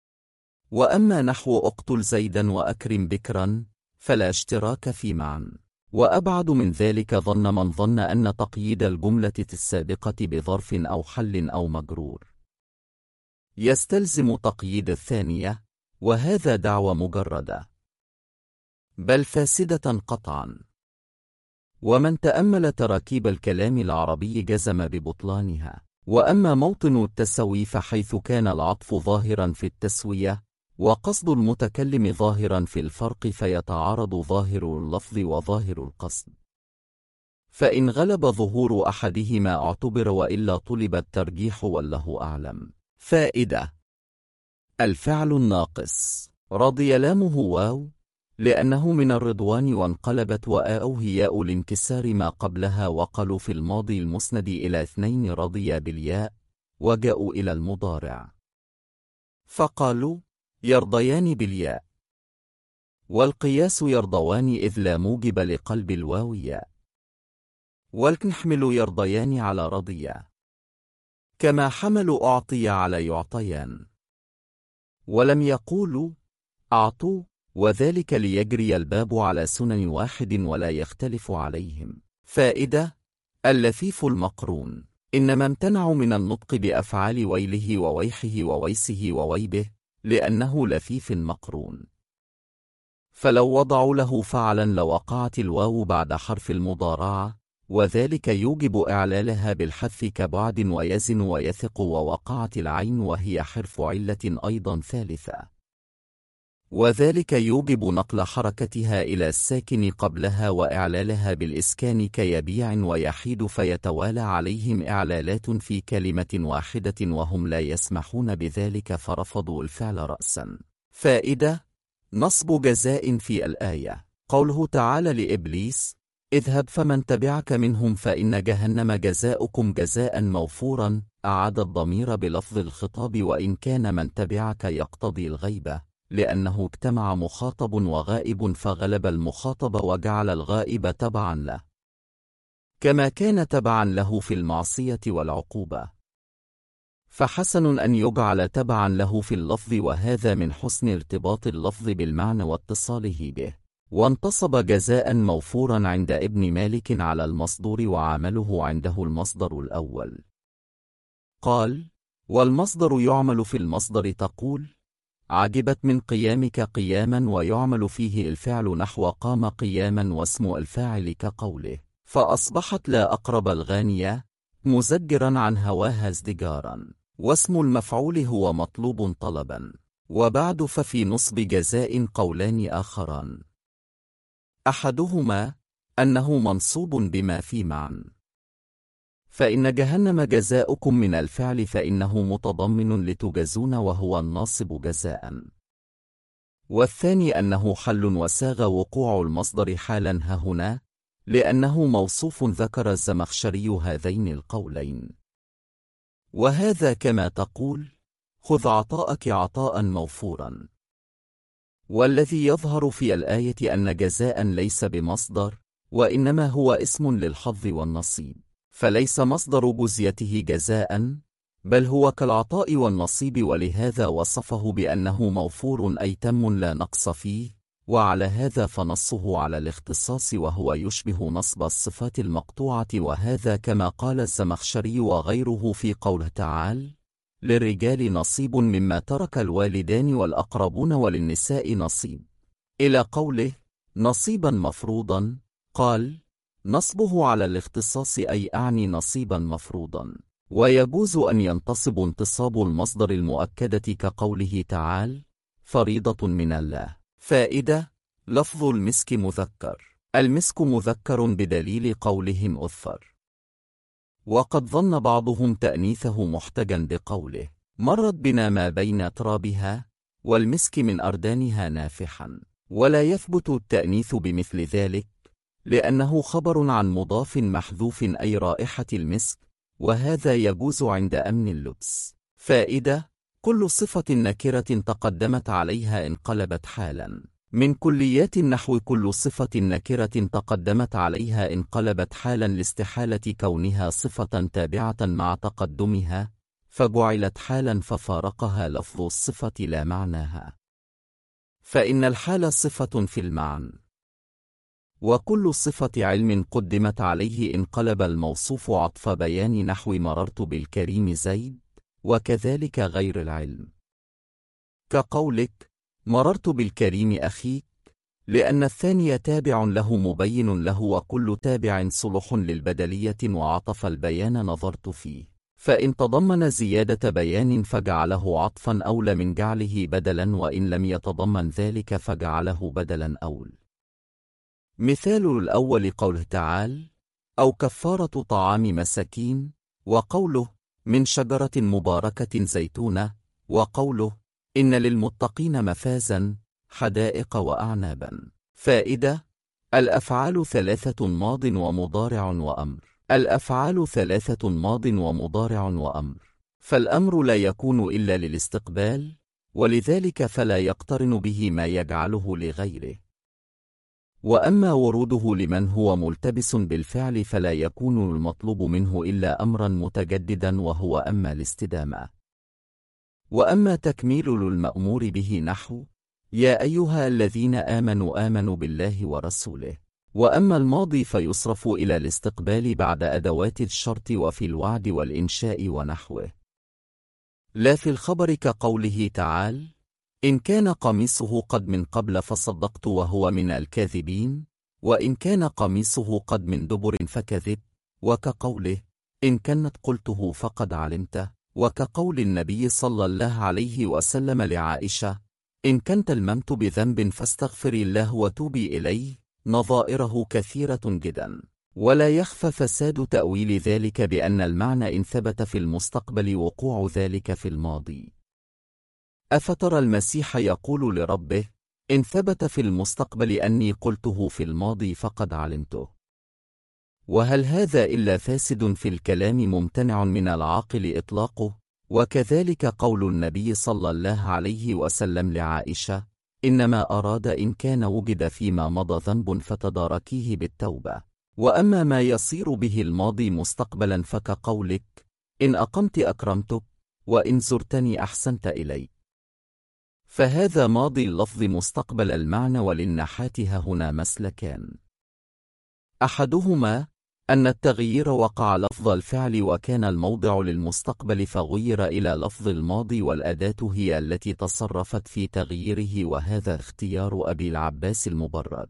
وأما نحو اقتل زيدا وأكرم بكرا فلا اشتراك في معنى. وأبعد من ذلك ظن من ظن أن تقييد الجملة السابقة بظرف أو حل أو مجرور يستلزم تقييد الثانية، وهذا دعوى مجردة بل فاسدة قطعا. ومن تأمل تراكيب الكلام العربي جزم ببطلانها. وأما موطن التسوي فحيث كان العطف ظاهرا في التسوية وقصد المتكلم ظاهرا في الفرق فيتعارض ظاهر اللفظ وظاهر القصد، فإن غلب ظهور أحدهما اعتبر وإلا طلب الترجيح والله أعلم. فائدة: الفعل الناقص رضي لامه واو لأنه من الرضوان، وانقلبت وآؤه ياء لانكسار ما قبلها، وقالوا في الماضي المسند إلى 2 رضي بالياء، وجاءوا إلى المضارع فقالوا يرضيان بالياء، والقياس يرضوان إذ لا موجب لقلب الواو ياء، والنحمل يرضيان على رضيا، كما حملوا أعطي على يعطيان، ولم يقولوا أعطوا، وذلك ليجري الباب على سنن واحد ولا يختلف عليهم. فائدة: اللفيف المقرون إنما امتنعوا من النطق بأفعال ويله وويحه وويسه وويبه لأنه لفيف مقرون، فلو وضعوا له فعلا لوقعت الواو بعد حرف المضارعة، وذلك يوجب إعلالها بالحذف كبعد ويزن ويثق، ووقعت العين وهي حرف علة أيضا ثالثة، وذلك يوجب نقل حركتها إلى الساكن قبلها وإعلالها بالإسكان كيبيع ويحيد، فيتوالى عليهم إعلالات في كلمة واحدة وهم لا يسمحون بذلك فرفضوا الفعل رأسا. فائدة: نصب جزاء في الآية قوله تعالى لإبليس: اذهب فمن تبعك منهم فإن جهنم جزاؤكم جزاء موفورا، أعاد الضمير بلفظ الخطاب، وإن كان من تبعك يقتضي الغيبة لأنه اجتمع مخاطب وغائب فغلب المخاطب وجعل الغائب تبعا له، كما كان تبعا له في المعصية والعقوبة، فحسن أن يجعل تبعا له في اللفظ، وهذا من حسن ارتباط اللفظ بالمعنى واتصاله به. وانتصب جزاء موفورا عند ابن مالك على المصدر، وعمله عنده المصدر الأول. قال: والمصدر يعمل في المصدر تقول عجبت من قيامك قياما، ويعمل فيه الفعل نحو قام قياما، واسم الفاعل كقوله فأصبحت لا أقرب الغانية مزجرا عن هواها ازدجارا، واسم المفعول هو مطلوب طلبا. وبعد ففي نصب جزاء قولان آخران، أحدهما أنه منصوب بما في معا، فإن جهنم جزاؤكم من الفعل فإنه متضمن لتجزون وهو الناصب جزاء، والثاني أنه حل وساغ وقوع المصدر حالا هنا لأنه موصوف، ذكر الزمخشري هذين القولين. وهذا كما تقول خذ عطاءك عطاء موفورا. والذي يظهر في الآية أن جزاء ليس بمصدر، وإنما هو اسم للحظ والنصيب، فليس مصدر جزيته جزاء، بل هو كالعطاء والنصيب، ولهذا وصفه بأنه موفور أي تم لا نقص فيه. وعلى هذا فنصه على الاختصاص، وهو يشبه نصب الصفات المقطوعة، وهذا كما قال الزمخشري وغيره في قوله تعالى: للرجال نصيب مما ترك الوالدان والأقربون وللنساء نصيب، إلى قوله نصيبا مفروضا. قال: نصبه على الاختصاص أي أعني نصيبا مفروضا. ويجوز أن ينتصب انتصاب المصدر المؤكدة كقوله تعالى: فريضة من الله. فائدة: لفظ المسك مذكر، المسك مذكر بدليل قولهم أذفر، وقد ظن بعضهم تأنيثه محتجا بقوله مرت بنا ما بين ترابها والمسك من أردانها نافحا، ولا يثبت التأنيث بمثل ذلك لأنه خبر عن مضاف محذوف أي رائحة المسك، وهذا يجوز عند أمن اللبس. فائدة: كل صفة نكرة تقدمت عليها انقلبت حالا. من كليات النحو كل صفة نكرة تقدمت عليها انقلبت حالا لاستحالة كونها صفة تابعة مع تقدمها، فجعلت حالا ففارقها لفظ الصفة لا معناها، فإن الحال صفة في المعنى. وكل صفة علم قدمت عليه انقلب الموصوف عطف بيان نحو مررت بالكريم زيد، وكذلك غير العلم، كقولك مررت بالكريم أخيك، لأن الثاني تابع له مبين له، وكل تابع صلح للبدلية، وعطف البيان نظرت فيه. فإن تضمن زيادة بيان فجعله عطفا أولى من جعله بدلا، وإن لم يتضمن ذلك فجعله بدلا أول. مثال الأول قوله تعالى: أو كفارة طعام مساكين، وقوله: من شجرة مباركة زيتونة، وقوله: إن للمتقين مفازا حدائق وأعنابا. فائدة: الأفعال ثلاثة: ماض ومضارع وأمر. الأفعال ثلاثة: ماض ومضارع وأمر، فالأمر لا يكون إلا للاستقبال، ولذلك فلا يقترن به ما يجعله لغيره. وأما وروده لمن هو ملتبس بالفعل فلا يكون المطلوب منه إلا أمرا متجددا، وهو أما الاستدامة. وأما تكميل المأمور به نحو: يا أيها الذين آمنوا بالله ورسوله. وأما الماضي فيصرف إلى الاستقبال بعد أدوات الشرط وفي الوعد والإنشاء ونحوه، لا في الخبر كقوله تعالى: إن كان قميصه قد من قبل فصدقت وهو من الكاذبين، وإن كان قميصه قد من دبر فكذب، وكقوله: إن كنت قلته فقد علمته، وكقول النبي صلى الله عليه وسلم لعائشة: إن كنت الممت بذنب فاستغفري الله وتوبي إليه. نظائره كثيرة جدا، ولا يخفى فساد تأويل ذلك بأن المعنى إن ثبت في المستقبل وقوع ذلك في الماضي. أفترى المسيح يقول لربه: إن ثبت في المستقبل أني قلته في الماضي فقد علمته. وهل هذا إلا فاسد في الكلام ممتنع من العاقل إطلاقه؟ وكذلك قول النبي صلى الله عليه وسلم لعائشة: إنما أراد إن كان وجد فيما مضى ذنب فتداركيه بالتوبة. وأما ما يصير به الماضي مستقبلا فكقولك: إن أقمت أكرمتك، وإن زرتني أحسنت إلي. فهذا ماضي اللفظ مستقبل المعنى، وللنحاة هنا مسلكان: أحدهما أن التغيير وقع لفظ الفعل وكان الموضع للمستقبل فغير إلى لفظ الماضي، والأداة هي التي تصرفت في تغييره، وهذا اختيار أبي العباس المبرد.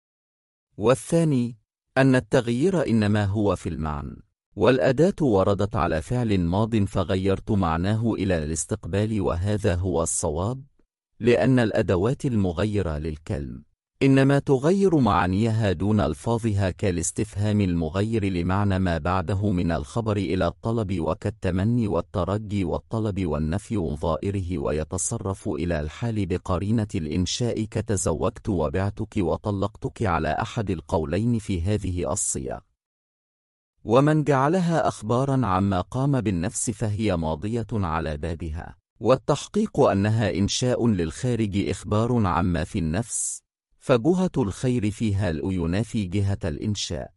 والثاني أن التغيير إنما هو في المعنى، والأداة وردت على فعل ماض فغيرت معناه إلى الاستقبال، وهذا هو الصواب، لأن الأدوات المغيرة للكلم إنما تغير معانيها دون ألفاظها، كالاستفهام المغير لمعنى ما بعده من الخبر إلى الطلب، وكالتمني والترجي والطلب والنفي ظائره، ويتصرف إلى الحال بقرينة الإنشاء كتزوجت وبعتك وطلقتك على أحد القولين في هذه الصيغ. ومن جعلها أخبارا عما قام بالنفس فهي ماضية على بابها، والتحقيق أنها إنشاء للخارج إخبار عما في النفس، فجهة الخير فيها الينافي جهة الإنشاء.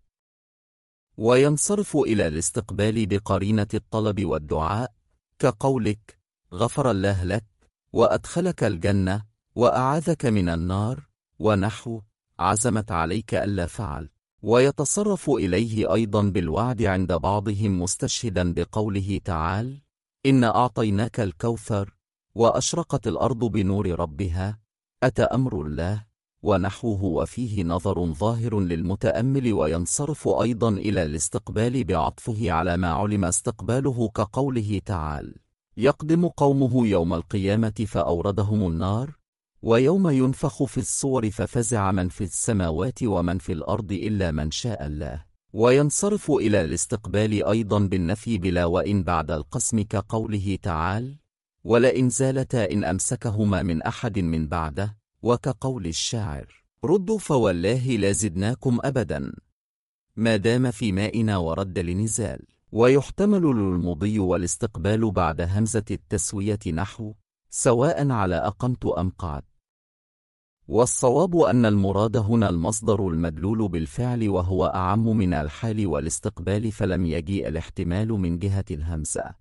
وينصرف إلى الاستقبال بقرينة الطلب والدعاء، كقولك: غفر الله لك، وأدخلك الجنة، وأعاذك من النار، ونحو: عزمت عليك ألا فعل. ويتصرف إليه أيضا بالوعد عند بعضهم مستشهدا بقوله تعالى: إن أعطيناك الكوثر، وأشرقت الأرض بنور ربها، أتى أمر الله، ونحوه، وفيه نظر ظاهر للمتأمل. وينصرف أيضا إلى الاستقبال بعطفه على ما علم استقباله، كقوله تعالى: يقدم قومه يوم القيامة فأوردهم النار، ويوم ينفخ في الصور ففزع من في السماوات ومن في الأرض إلا من شاء الله. وينصرف إلى الاستقبال أيضا بالنفي بلا وإن بعد القسم، كقوله تعالى: ولئن زالتا إن أمسكهما من أحد من بعده، وكقول الشاعر: ردوا فوالله لا زدناكم أبدا ما دام في مائنا ورد لنزال. ويحتمل للمضي والاستقبال بعد همزة التسوية نحو: سواء على أقمت أم قعد. والصواب أن المراد هنا المصدر المدلول بالفعل، وهو أعم من الحال والاستقبال، فلم يجيء الاحتمال من جهة الهمزة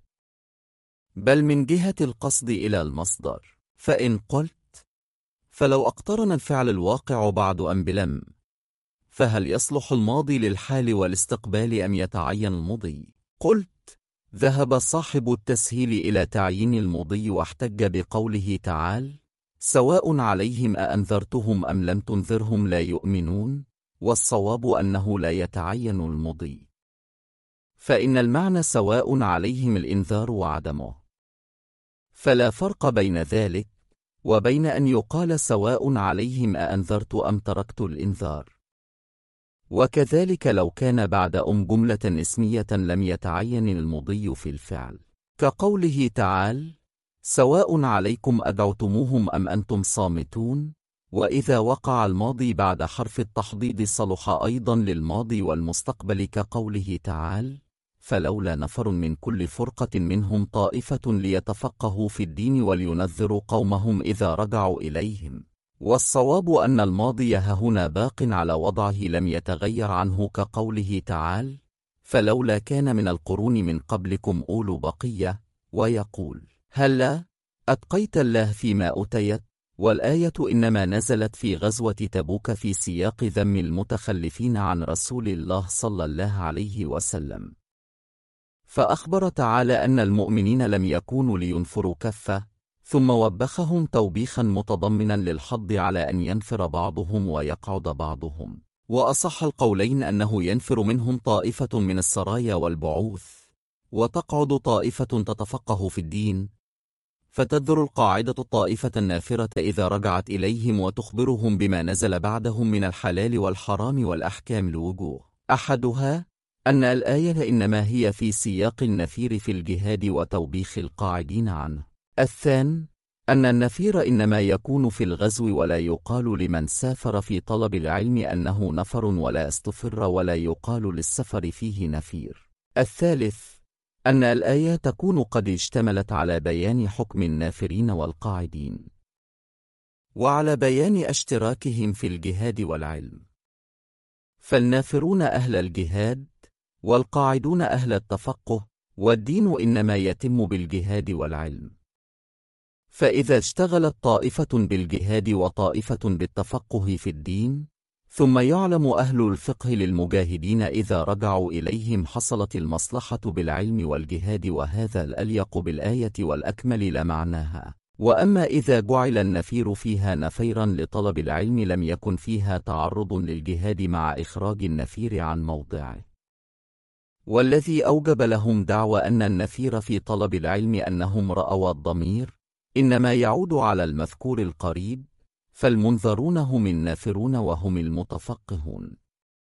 بل من جهة القصد إلى المصدر. فإن قلت: فلو اقترن الفعل الواقع بعد أم بلم، فهل يصلح الماضي للحال والاستقبال أم يتعين المضي؟ قلت: ذهب صاحب التسهيل إلى تعيين المضي، واحتج بقوله تعالى: سواء عليهم أأنذرتهم أم لم تنذرهم لا يؤمنون. والصواب أنه لا يتعين المضي، فإن المعنى سواء عليهم الإنذار وعدمه، فلا فرق بين ذلك وبين أن يقال سواء عليهم أأنذرت أم تركت الإنذار. وكذلك لو كان بعد جملة اسمية لم يتعين المضي في الفعل، كقوله تعالى: سواء عليكم أدعوتموهم أم أنتم صامتون. وإذا وقع الماضي بعد حرف التحضيض صلح أيضا للماضي والمستقبل، كقوله تعالى: فلولا نفر من كل فرقة منهم طائفة ليتفقهوا في الدين ولينذروا قومهم إذا رجعوا إليهم. والصواب أن الماضي هنا باق على وضعه لم يتغير عنه، كقوله تعالى: فلولا كان من القرون من قبلكم أولو بقية. ويقول: هلا أتقيت الله فيما أتيت. والآية إنما نزلت في غزوة تبوك في سياق ذم المتخلفين عن رسول الله صلى الله عليه وسلم، فأخبر تعالى أن المؤمنين لم يكونوا لينفروا كفة، ثم وبخهم توبيخا متضمنا للحض على أن ينفر بعضهم ويقعد بعضهم. وأصح القولين أنه ينفر منهم طائفة من السرايا والبعوث، وتقعد طائفة تتفقه في الدين، فتذر القاعدة الطائفة النافرة إذا رجعت إليهم وتخبرهم بما نزل بعدهم من الحلال والحرام والأحكام لوجوه. أحدها أن الآية إنما هي في سياق النفير في الجهاد وتوبيخ القاعدين عنه. الثاني أن النفير إنما يكون في الغزو، ولا يقال لمن سافر في طلب العلم أنه نفر ولا استفر، ولا يقال للسفر فيه نفير. الثالث أن الآية تكون قد اشتملت على بيان حكم النافرين والقاعدين، وعلى بيان اشتراكهم في الجهاد والعلم، فالنافرون أهل الجهاد والقاعدون أهل التفقه، والدين إنما يتم بالجهاد والعلم. فإذا اشتغلت طائفة بالجهاد وطائفة بالتفقه في الدين، ثم يعلم أهل الفقه للمجاهدين إذا رجعوا إليهم، حصلت المصلحة بالعلم والجهاد، وهذا الأليق بالآية والأكمل لمعناها. وأما إذا جعل النفير فيها نفيرا لطلب العلم لم يكن فيها تعرض للجهاد مع إخراج النفير عن موضعه. والذي أوجب لهم دعوى أن النفير في طلب العلم أنهم رأوا الضمير إنما يعود على المذكور القريب، فالمنذرون هم النافرون وهم المتفقهون.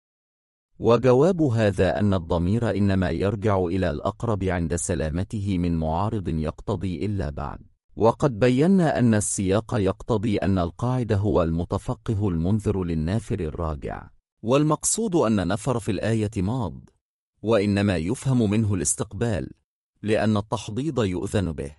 وجواب هذا أن الضمير إنما يرجع إلى الأقرب عند سلامته من معارض يقتضي إلا بعد. وقد بينا أن السياق يقتضي أن القاعد هو المتفقه المنذر للنافر الراجع، والمقصود أن نفر في الآية ماض، وإنما يفهم منه الاستقبال، لأن التحضيض يؤذن به.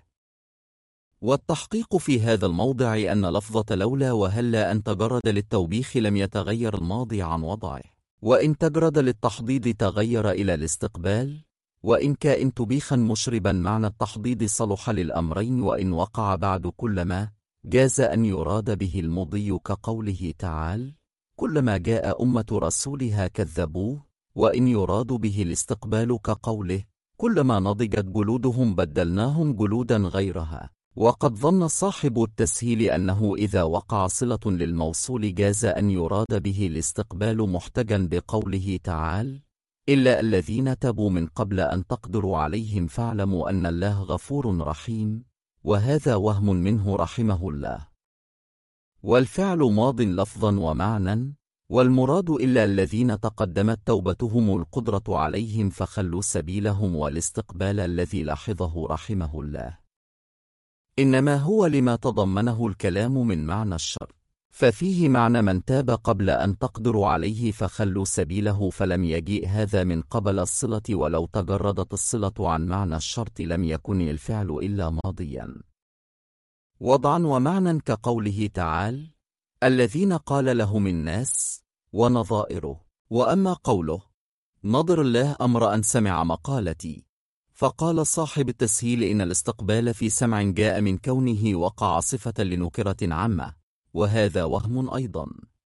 والتحقيق في هذا الموضع أن لفظة لولا وهلا أن تجرد للتوبيخ لم يتغير الماضي عن وضعه، وإن تجرد للتحضيض تغير إلى الاستقبال، وإن كان تبيخا مشربا معنى التحضيض صلح للأمرين، وإن وقع بعد كلما جاز أن يراد به المضي، كقوله تعالى: كلما جاء أمة رسولها كذبوه، وإن يراد به الاستقبال كقوله: كلما نضجت جلودهم بدلناهم جلودا غيرها. وقد ظن صاحب التسهيل أنه إذا وقع صلة للموصول جاز أن يراد به الاستقبال، محتجا بقوله تعالى: إلا الذين تابوا من قبل أن تقدروا عليهم فاعلموا أن الله غفور رحيم، وهذا وهم منه رحمه الله. والفعل ماض لفظا ومعنى، والمراد إلا الذين تقدمت توبتهم القدرة عليهم فخلوا سبيلهم، والاستقبال الذي لاحظه رحمه الله إنما هو لما تضمنه الكلام من معنى الشرط، ففيه معنى من تاب قبل أن تقدروا عليه فخلوا سبيله، فلم يجيء هذا من قبل الصلة، ولو تجردت الصلة عن معنى الشرط لم يكن الفعل إلا ماضيا وضعا ومعنى، كقوله تعالى: الذين قال لهم الناس، ونظائره. وأما قوله: نظر الله أمر أن سمع مقالتي، فقال صاحب التسهيل إن الاستقبال في سمع جاء من كونه وقع صفة لنكرة عامة، وهذا وهم أيضا،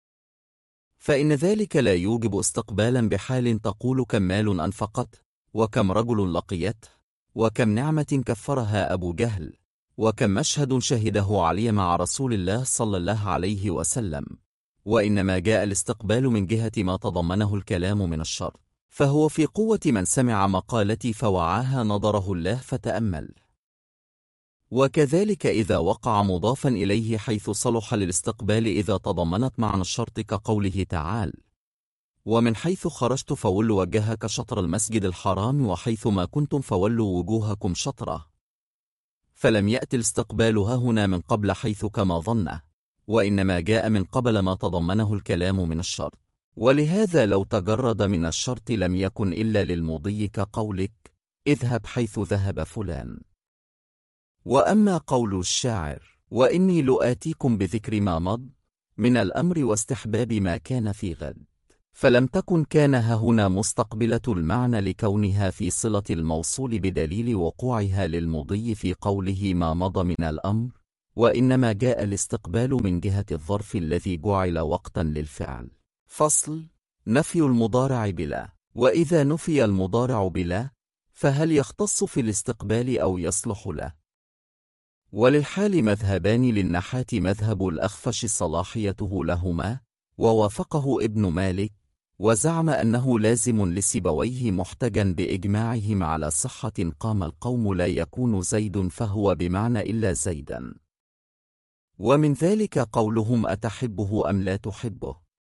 فإن ذلك لا يوجب استقبالا بحال تقول كم مال أنفقت، وكم رجل لقيته، وكم نعمة كفرها أبو جهل، وكم مشهد شهده علي مع رسول الله صلى الله عليه وسلم، وإنما جاء الاستقبال من جهة ما تضمنه الكلام من الشرط، فهو في قوة من سمع مقالتي فوعاها نظره الله فتأمل. وكذلك إذا وقع مضافا إليه حيث صلح للاستقبال إذا تضمنت معنى الشرط كقوله تعالى: ومن حيث خرجت فولوا وجهك شطر المسجد الحرام وحيث ما كنتم فولوا وجوهكم شطره، فلم يأتي الاستقبال هنا من قبل حيث كما ظنه، وإنما جاء من قبل ما تضمنه الكلام من الشرط. ولهذا لو تجرد من الشرط لم يكن إلا للمضي كقولك: اذهب حيث ذهب فلان. وأما قول الشاعر: وإني لآتيكم بذكر ما مض من الأمر واستحباب ما كان في غد، فلم تكن كان هنا مستقبلة المعنى لكونها في صلة الموصول بدليل وقوعها للمضي في قوله ما مضى من الأمر، وإنما جاء الاستقبال من جهة الظرف الذي جعل وقتا للفعل. فصل: نفي المضارع بلا. وإذا نفي المضارع بلا فهل يختص في الاستقبال أو يصلح له؟ وللحال مذهبان للنحاة: مذهب الأخفش صلاحيته لهما ووافقه ابن مالك، وزعم أنه لازم لسيبويه محتجا بإجماعهم على صحة قام القوم لا يكون زيد فهو بمعنى إلا زيدا. ومن ذلك قولهم أتحبه أم لا تحبه،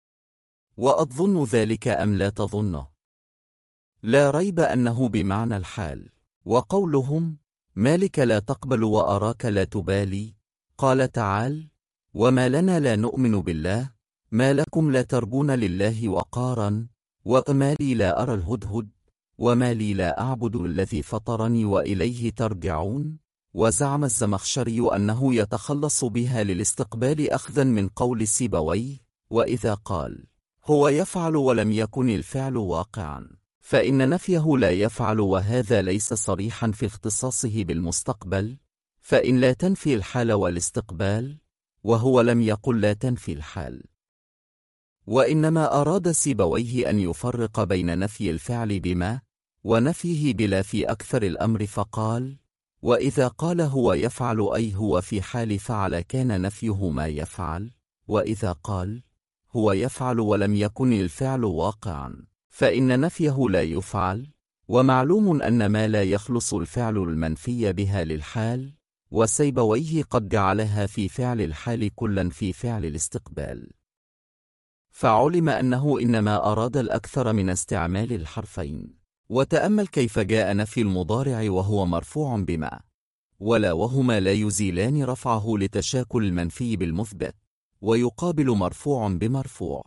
وأظن ذلك أم لا تظنه، لا ريب أنه بمعنى الحال. وقولهم مالك لا تقبل وأراك لا تبالي، قال تعالى: وما لنا لا نؤمن بالله ما لكم لا ترجون لله وقارا، وما لي لا أرى الهدهد، وما لي لا أعبد الذي فطرني وإليه ترجعون. وزعم الزمخشري أنه يتخلص بها للاستقبال أخذا من قول سيبويه: وإذا قال هو يفعل ولم يكن الفعل واقعا فإن نفيه لا يفعل، وهذا ليس صريحا في اختصاصه بالمستقبل، فإن لا تنفي الحال والاستقبال، وهو لم يقل لا تنفي الحال. وإنما أراد سيبويه أن يفرق بين نفي الفعل بما ونفيه بلا في أكثر الأمر، فقال: وإذا قال هو يفعل أي هو في حال فعل كان نفيه ما يفعل، وإذا قال هو يفعل ولم يكن الفعل واقعا فإن نفيه لا يفعل. ومعلوم أن ما لا يخلص الفعل المنفي بها للحال، وسيبويه قد جعلها في فعل الحال كلا في فعل الاستقبال، فعلم أنه إنما أراد الأكثر من استعمال الحرفين. وتأمل كيف جاء نفي المضارع وهو مرفوع بما ولا، وهما لا يزيلان رفعه لتشاكل المنفي بالمثبت، ويقابل مرفوع بمرفوع.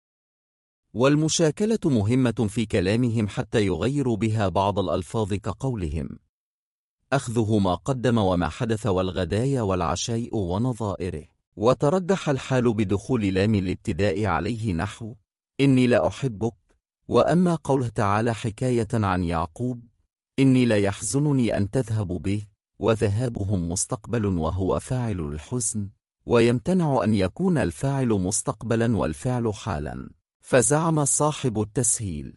والمشاكلة مهمة في كلامهم حتى يغيروا بها بعض الألفاظ كقولهم أخذه ما قدم وما حدث والغدايا والعشاء ونظائره. وترجح الحال بدخول لام الابتداء عليه نحو إني لا أحبك. وأما قوله تعالى حكاية عن يعقوب إني لا يحزنني أن تذهبوا به، وذهابهم مستقبل وهو فاعل الحزن، ويمتنع أن يكون الفاعل مستقبلا والفعل حالا، فزعم صاحب التسهيل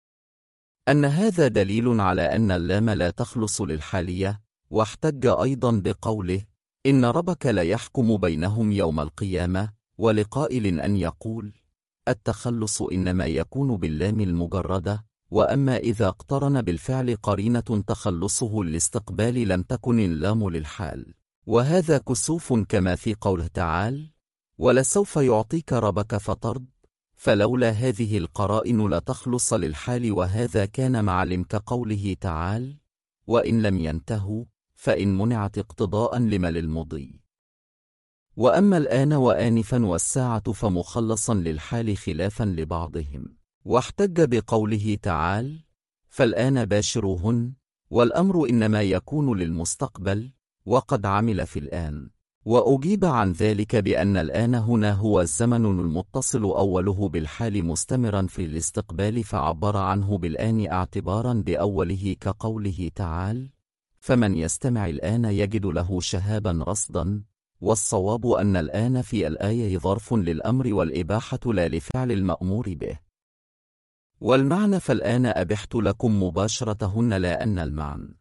أن هذا دليل على أن اللام لا تخلص للحالية، واحتج أيضا بقوله إن ربك لا يحكم بينهم يوم القيامة، ولقائل أن يقول التخلص إنما يكون باللام المجردة، وأما إذا اقترن بالفعل قرينة تخلصه الاستقبال لم تكن اللام للحال، وهذا كسوف كما في قوله تعالى ولسوف يعطيك ربك فترض، فلولا هذه القرائن لتخلص للحال، وهذا كان معلم كقوله تعالى وإن لم ينتهوا فإن منعت اقتضاء لما للمضي. وأما الآن وآنفا والساعة فمخلصا للحال خلافا لبعضهم، واحتج بقوله تعالى فالآن باشروهن، والأمر إنما يكون للمستقبل وقد عمل في الآن. وأجيب عن ذلك بأن الآن هنا هو الزمن المتصل أوله بالحال مستمرا في الاستقبال، فعبر عنه بالآن اعتبارا بأوله كقوله تعالى فمن يستمع الآن يجد له شهابا رصدا. والصواب أن الآن في الآية ظرف للأمر والإباحة لا لفعل المأمور به. والمعنى فالآن أبحت لكم مباشرتهن، لا أن المعنى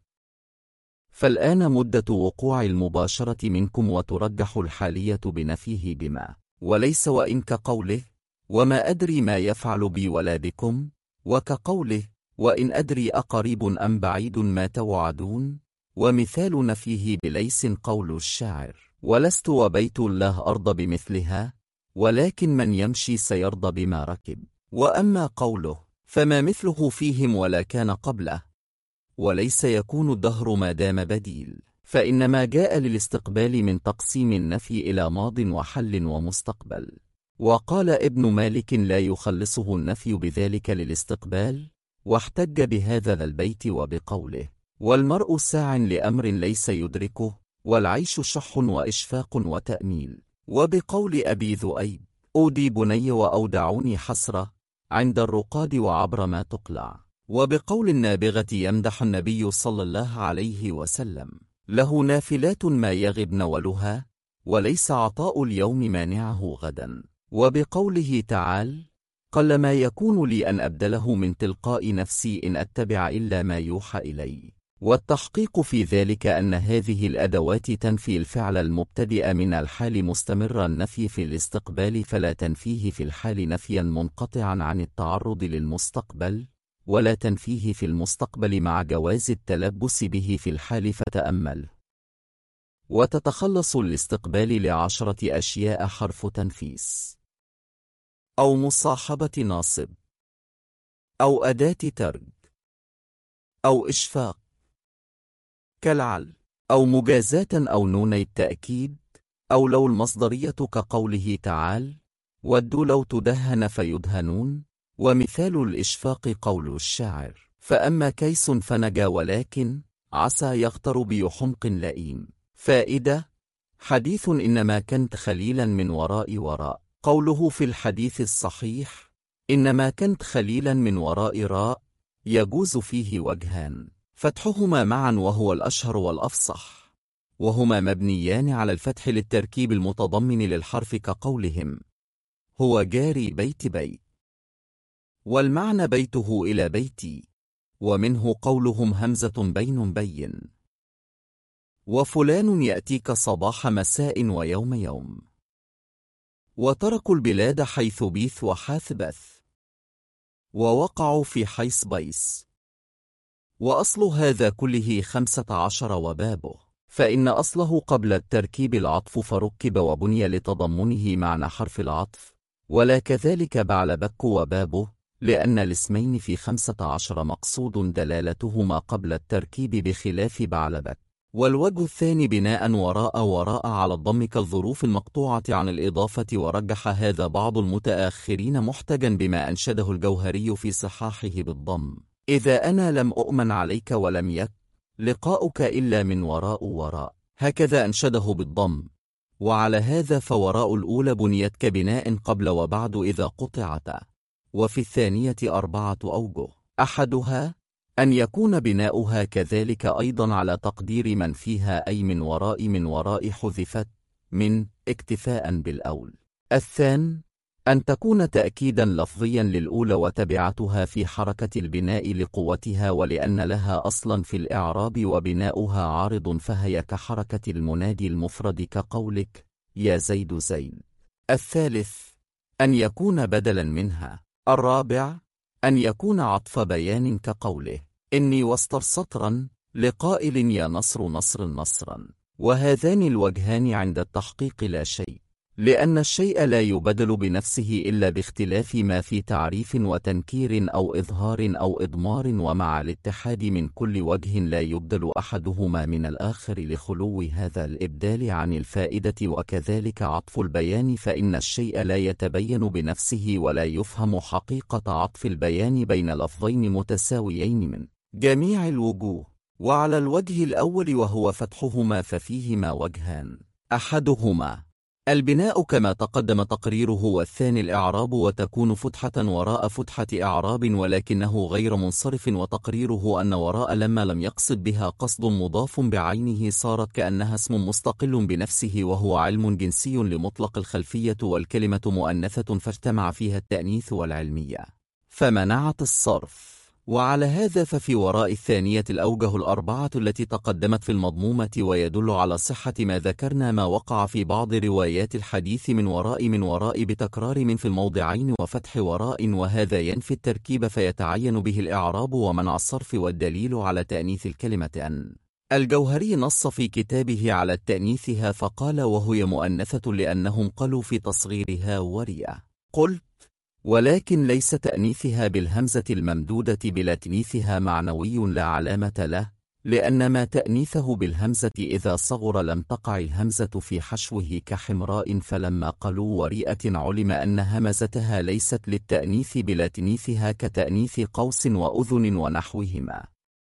فالآن مدة وقوع المباشرة منكم، وترجح الحالية بنفيه بما وليس وإن كقوله وما أدري ما يفعل بي ولا بكم، وكقوله: وإن أدري أقريب أم بعيد ما توعدون. ومثال نفيه بليس قول الشاعر: ولست وبيت الله أرض بمثلها، ولكن من يمشي سيرضى بما ركب. وأما قوله: فما مثله فيهم ولا كان قبله، وليس يكون الدهر ما دام بديل، فإنما جاء للاستقبال من تقسيم النفي إلى ماض وحل ومستقبل. وقال ابن مالك: لا يخلصه النفي بذلك للاستقبال. واحتج بهذا البيت وبقوله: والمرء ساع لأمر ليس يدركه، والعيش شح وإشفاق وتأميل. وبقول أبي ذؤيب: أودي بني وأودعوني حسرة عند الرقاد وعبر ما تقلع. وبقول النابغة يمدح النبي صلى الله عليه وسلم: له نافلات ما يغب نولها، وليس عطاء اليوم مانعه غدا. وبقوله تعالى: قل ما يكون لي أن أبدله من تلقاء نفسي إن أتبع إلا ما يوحى إلي. والتحقيق في ذلك أن هذه الأدوات تنفي الفعل المبتدئ من الحال مستمر النفي في الاستقبال، فلا تنفيه في الحال نفيا منقطعا عن التعرض للمستقبل، ولا تنفيه في المستقبل مع جواز التلبس به في الحال. فتأمل. وتتخلص الاستقبال ل10 أشياء: حرف تنفيس، أو مصاحبة ناصب، أو أداة ترج، أو إشفاق كالعل، أو مجازاة أو نوني التأكيد، أو لو المصدرية كقوله تعالى: ودوا لو تدهن فيدهنون. ومثال الإشفاق قول الشاعر: فأما كيس فنجا ولكن عسى يغتر بيحمق لئيم. فائدة: حديث إنما كنت خليلا من وراء. قوله في الحديث الصحيح: إنما كنت خليلا من وراء راء، يجوز فيه وجهان: فتحهما معا وهو الأشهر والأفصح، وهما مبنيان على الفتح للتركيب المتضمن للحرف كقولهم: هو جاري بيت. والمعنى بيته إلى بيتي، ومنه قولهم همزة بين. وفلان يأتيك صباح مساء ويوم يوم. وتركوا البلاد حيث بيث وحاث بث، ووقعوا في حيث بيس. وأصل هذا كله 15 وبابه، فإن أصله قبل التركيب العطف فركب وبني لتضمنه معنى حرف العطف، ولا كذلك بعلبك وبابه، لأن الاسمين في 15 مقصود دلالتهما قبل التركيب بخلاف بعلبك. والوجه الثاني بناء وراء على الضم كالظروف المقطوعة عن الإضافة. ورجح هذا بعض المتأخرين محتجا بما أنشده الجوهري في صحاحه بالضم: إذا أنا لم أؤمن عليك ولم يك لقاؤك إلا من وراء. هكذا أنشده بالضم. وعلى هذا فوراء الأولى بنيت كبناء قبل وبعد إذا قطعتا. وفي الثانية 4 أوجه: أحدها أن يكون بناؤها كذلك أيضا على تقدير من فيها، أي من وراء حذفت من اكتفاء بالأول. الثاني أن تكون تأكيدا لفظيا للأولى وتبعتها في حركة البناء لقوتها، ولأن لها أصلا في الإعراب وبناؤها عارض، فهي كحركة المنادي المفرد كقولك: يا زيد زيد. الثالث أن يكون بدلا منها. الرابع أن يكون عطف بيان كقوله: إني وسط سطرا لقائل يا نصر نصرا. وهذان الوجهان عند التحقيق لا شيء، لأن الشيء لا يبدل بنفسه إلا باختلاف ما في تعريف وتنكير أو إظهار أو إضمار، ومع الاتحاد من كل وجه لا يبدل أحدهما من الآخر لخلو هذا الإبدال عن الفائدة. وكذلك عطف البيان، فإن الشيء لا يتبين بنفسه ولا يفهم حقيقة عطف البيان بين لفظين متساويين من جميع الوجوه. وعلى الوجه الأول وهو فتحهما ففيهما وجهان: أحدهما البناء كما تقدم تقريره، والثاني الإعراب، وتكون فتحة وراء فتحة إعراب ولكنه غير منصرف. وتقريره أن وراء لما لم يقصد بها قصد مضاف بعينه صارت كأنها اسم مستقل بنفسه، وهو علم جنسي لمطلق الخلفية، والكلمة مؤنثة فاجتمع فيها التأنيث والعلمية فمنعت الصرف. وعلى هذا ففي وراء الثانية الأوجه الأربعة التي تقدمت في المضمومة، ويدل على صحة ما ذكرنا ما وقع في بعض روايات الحديث من وراء بتكرار من في الموضعين وفتح وراء، وهذا ينفي التركيب فيتعين به الإعراب ومنع الصرف. والدليل على تأنيث الكلمة أن الجوهري نص في كتابه على تأنيثها فقال: وهي مؤنثة لأنهم قالوا في تصغيرها ورية. قلت: ولكن ليس تأنيثها بالهمزة الممدودة بلا تأنيثها معنوي لا علامة له، لأن ما تأنيثه بالهمزة إذا صغر لم تقع الهمزة في حشوه كحمراء، فلما قالوا وريئة علم أن همزتها ليست للتأنيث بلا تأنيثها كتأنيث قوس وأذن ونحوهما.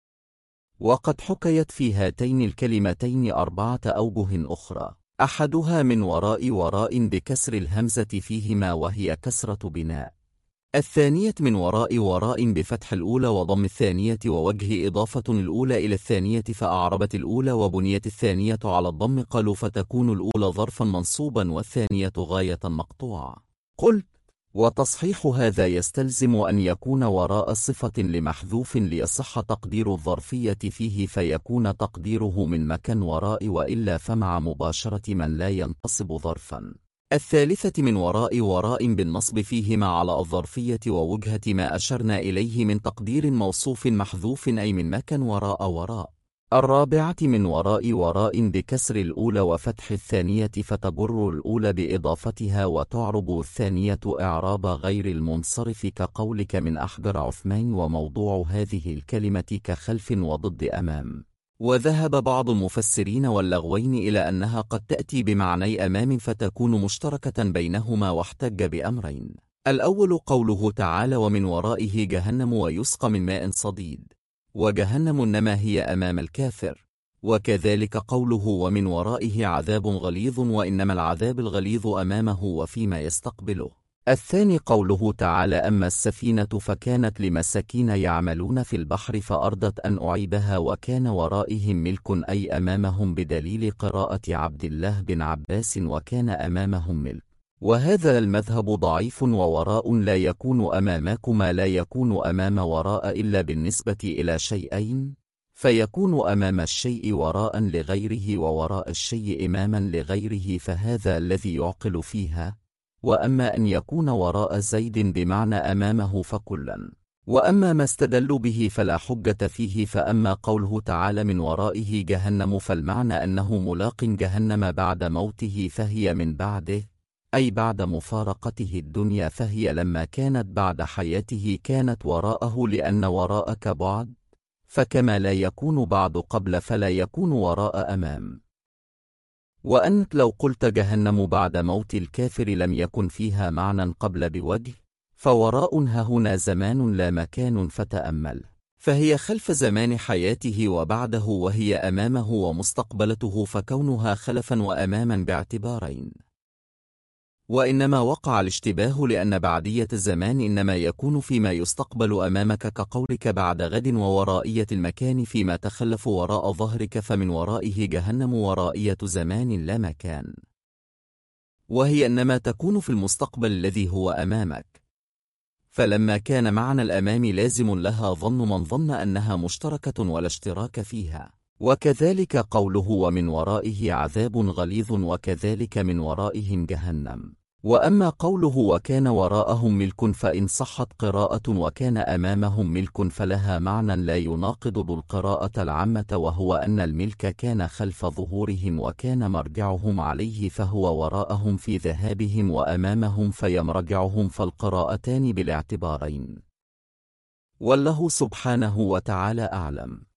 وقد حكيت في هاتين الكلمتين 4 أوجه أخرى، أحدها من وراء بكسر الهمزة فيهما وهي كسرة بناء، الثانية من وراء بفتح الأولى وضم الثانية ووجه إضافة الأولى إلى الثانية فأعربت الأولى وبنيت الثانية على الضم، قالوا فتكون الأولى ظرفا منصوبا والثانية غاية مقطوعة. قلت: وتصحيح هذا يستلزم أن يكون وراء صفة لمحذوف ليصح تقدير الظرفية فيه، فيكون تقديره من مكان وراء، وإلا فمع مباشرة من لا ينتصب ظرفا. الثالثة من وراء بالنصب فيهما على الظرفية ووجهة ما أشرنا إليه من تقدير موصوف محذوف أي من مكان وراء. الرابعة من وراء بكسر الأولى وفتح الثانية فتجر الأولى بإضافتها وتعرب الثانية إعراب غير المنصرف كقولك من أحجر عثمان، وموضوع هذه الكلمة كخلف وضد أمام. وذهب بعض المفسرين واللغوين إلى أنها قد تأتي بمعنى أمام فتكون مشتركة بينهما، واحتج بأمرين: الأول قوله تعالى: ومن ورائه جهنم ويسقى من ماء صديد، وجهنم إنما هي أمام الكافر، وكذلك قوله: ومن ورائه عذاب غليظ، وإنما العذاب الغليظ أمامه وفيما يستقبله. الثاني قوله تعالى: أما السفينة فكانت لمساكين يعملون في البحر فأردت أن أعيبها وكان ورائهم ملك، أي أمامهم، بدليل قراءة عبد الله بن عباس وكان أمامهم ملك. وهذا المذهب ضعيف، ووراء لا يكون أمامكما لا يكون أمام وراء إلا بالنسبة إلى شيئين، فيكون أمام الشيء وراء لغيره ووراء الشيء إماما لغيره، فهذا الذي يعقل فيها. وأما أن يكون وراء زيد بمعنى أمامه فكلا، وأما ما استدلوا به فلا حجة فيه. فأما قوله تعالى: من ورائه جهنم، فالمعنى أنه ملاق جهنم بعد موته، فهي من بعده أي بعد مفارقته الدنيا، فهي لما كانت بعد حياته كانت وراءه، لأن وراءك بعد، فكما لا يكون بعد قبل فلا يكون وراء أمام. وأنت لو قلت جهنم بعد موت الكافر لم يكن فيها معنى قبل بوجه، فوراء هنا زمان لا مكان، فتأمل، فهي خلف زمان حياته وبعده، وهي أمامه ومستقبلته، فكونها خلفا وأماما باعتبارين. وإنما وقع الاشتباه لأن بعدية الزمان إنما يكون فيما يستقبل أمامك، كقولك بعد غد، وورائية المكان فيما تخلف وراء ظهرك، فمن ورائه جهنم ورائية زمان لا مكان، وهي إنما تكون في المستقبل الذي هو أمامك. فلما كان معنى الأمام لازم لها ظن من ظن أنها مشتركة ولا اشتراك فيها. وكذلك قوله: ومن ورائه عذاب غليظ، وكذلك من ورائهم جهنم. وأما قوله: وكان وراءهم ملك، فإن صحت قراءة وكان أمامهم ملك فلها معنى لا يناقض القراءة العامة، وهو أن الملك كان خلف ظهورهم وكان مرجعهم عليه، فهو وراءهم في ذهابهم وأمامهم في مرجعهم، فالقراءتان بالاعتبارين. والله سبحانه وتعالى أعلم.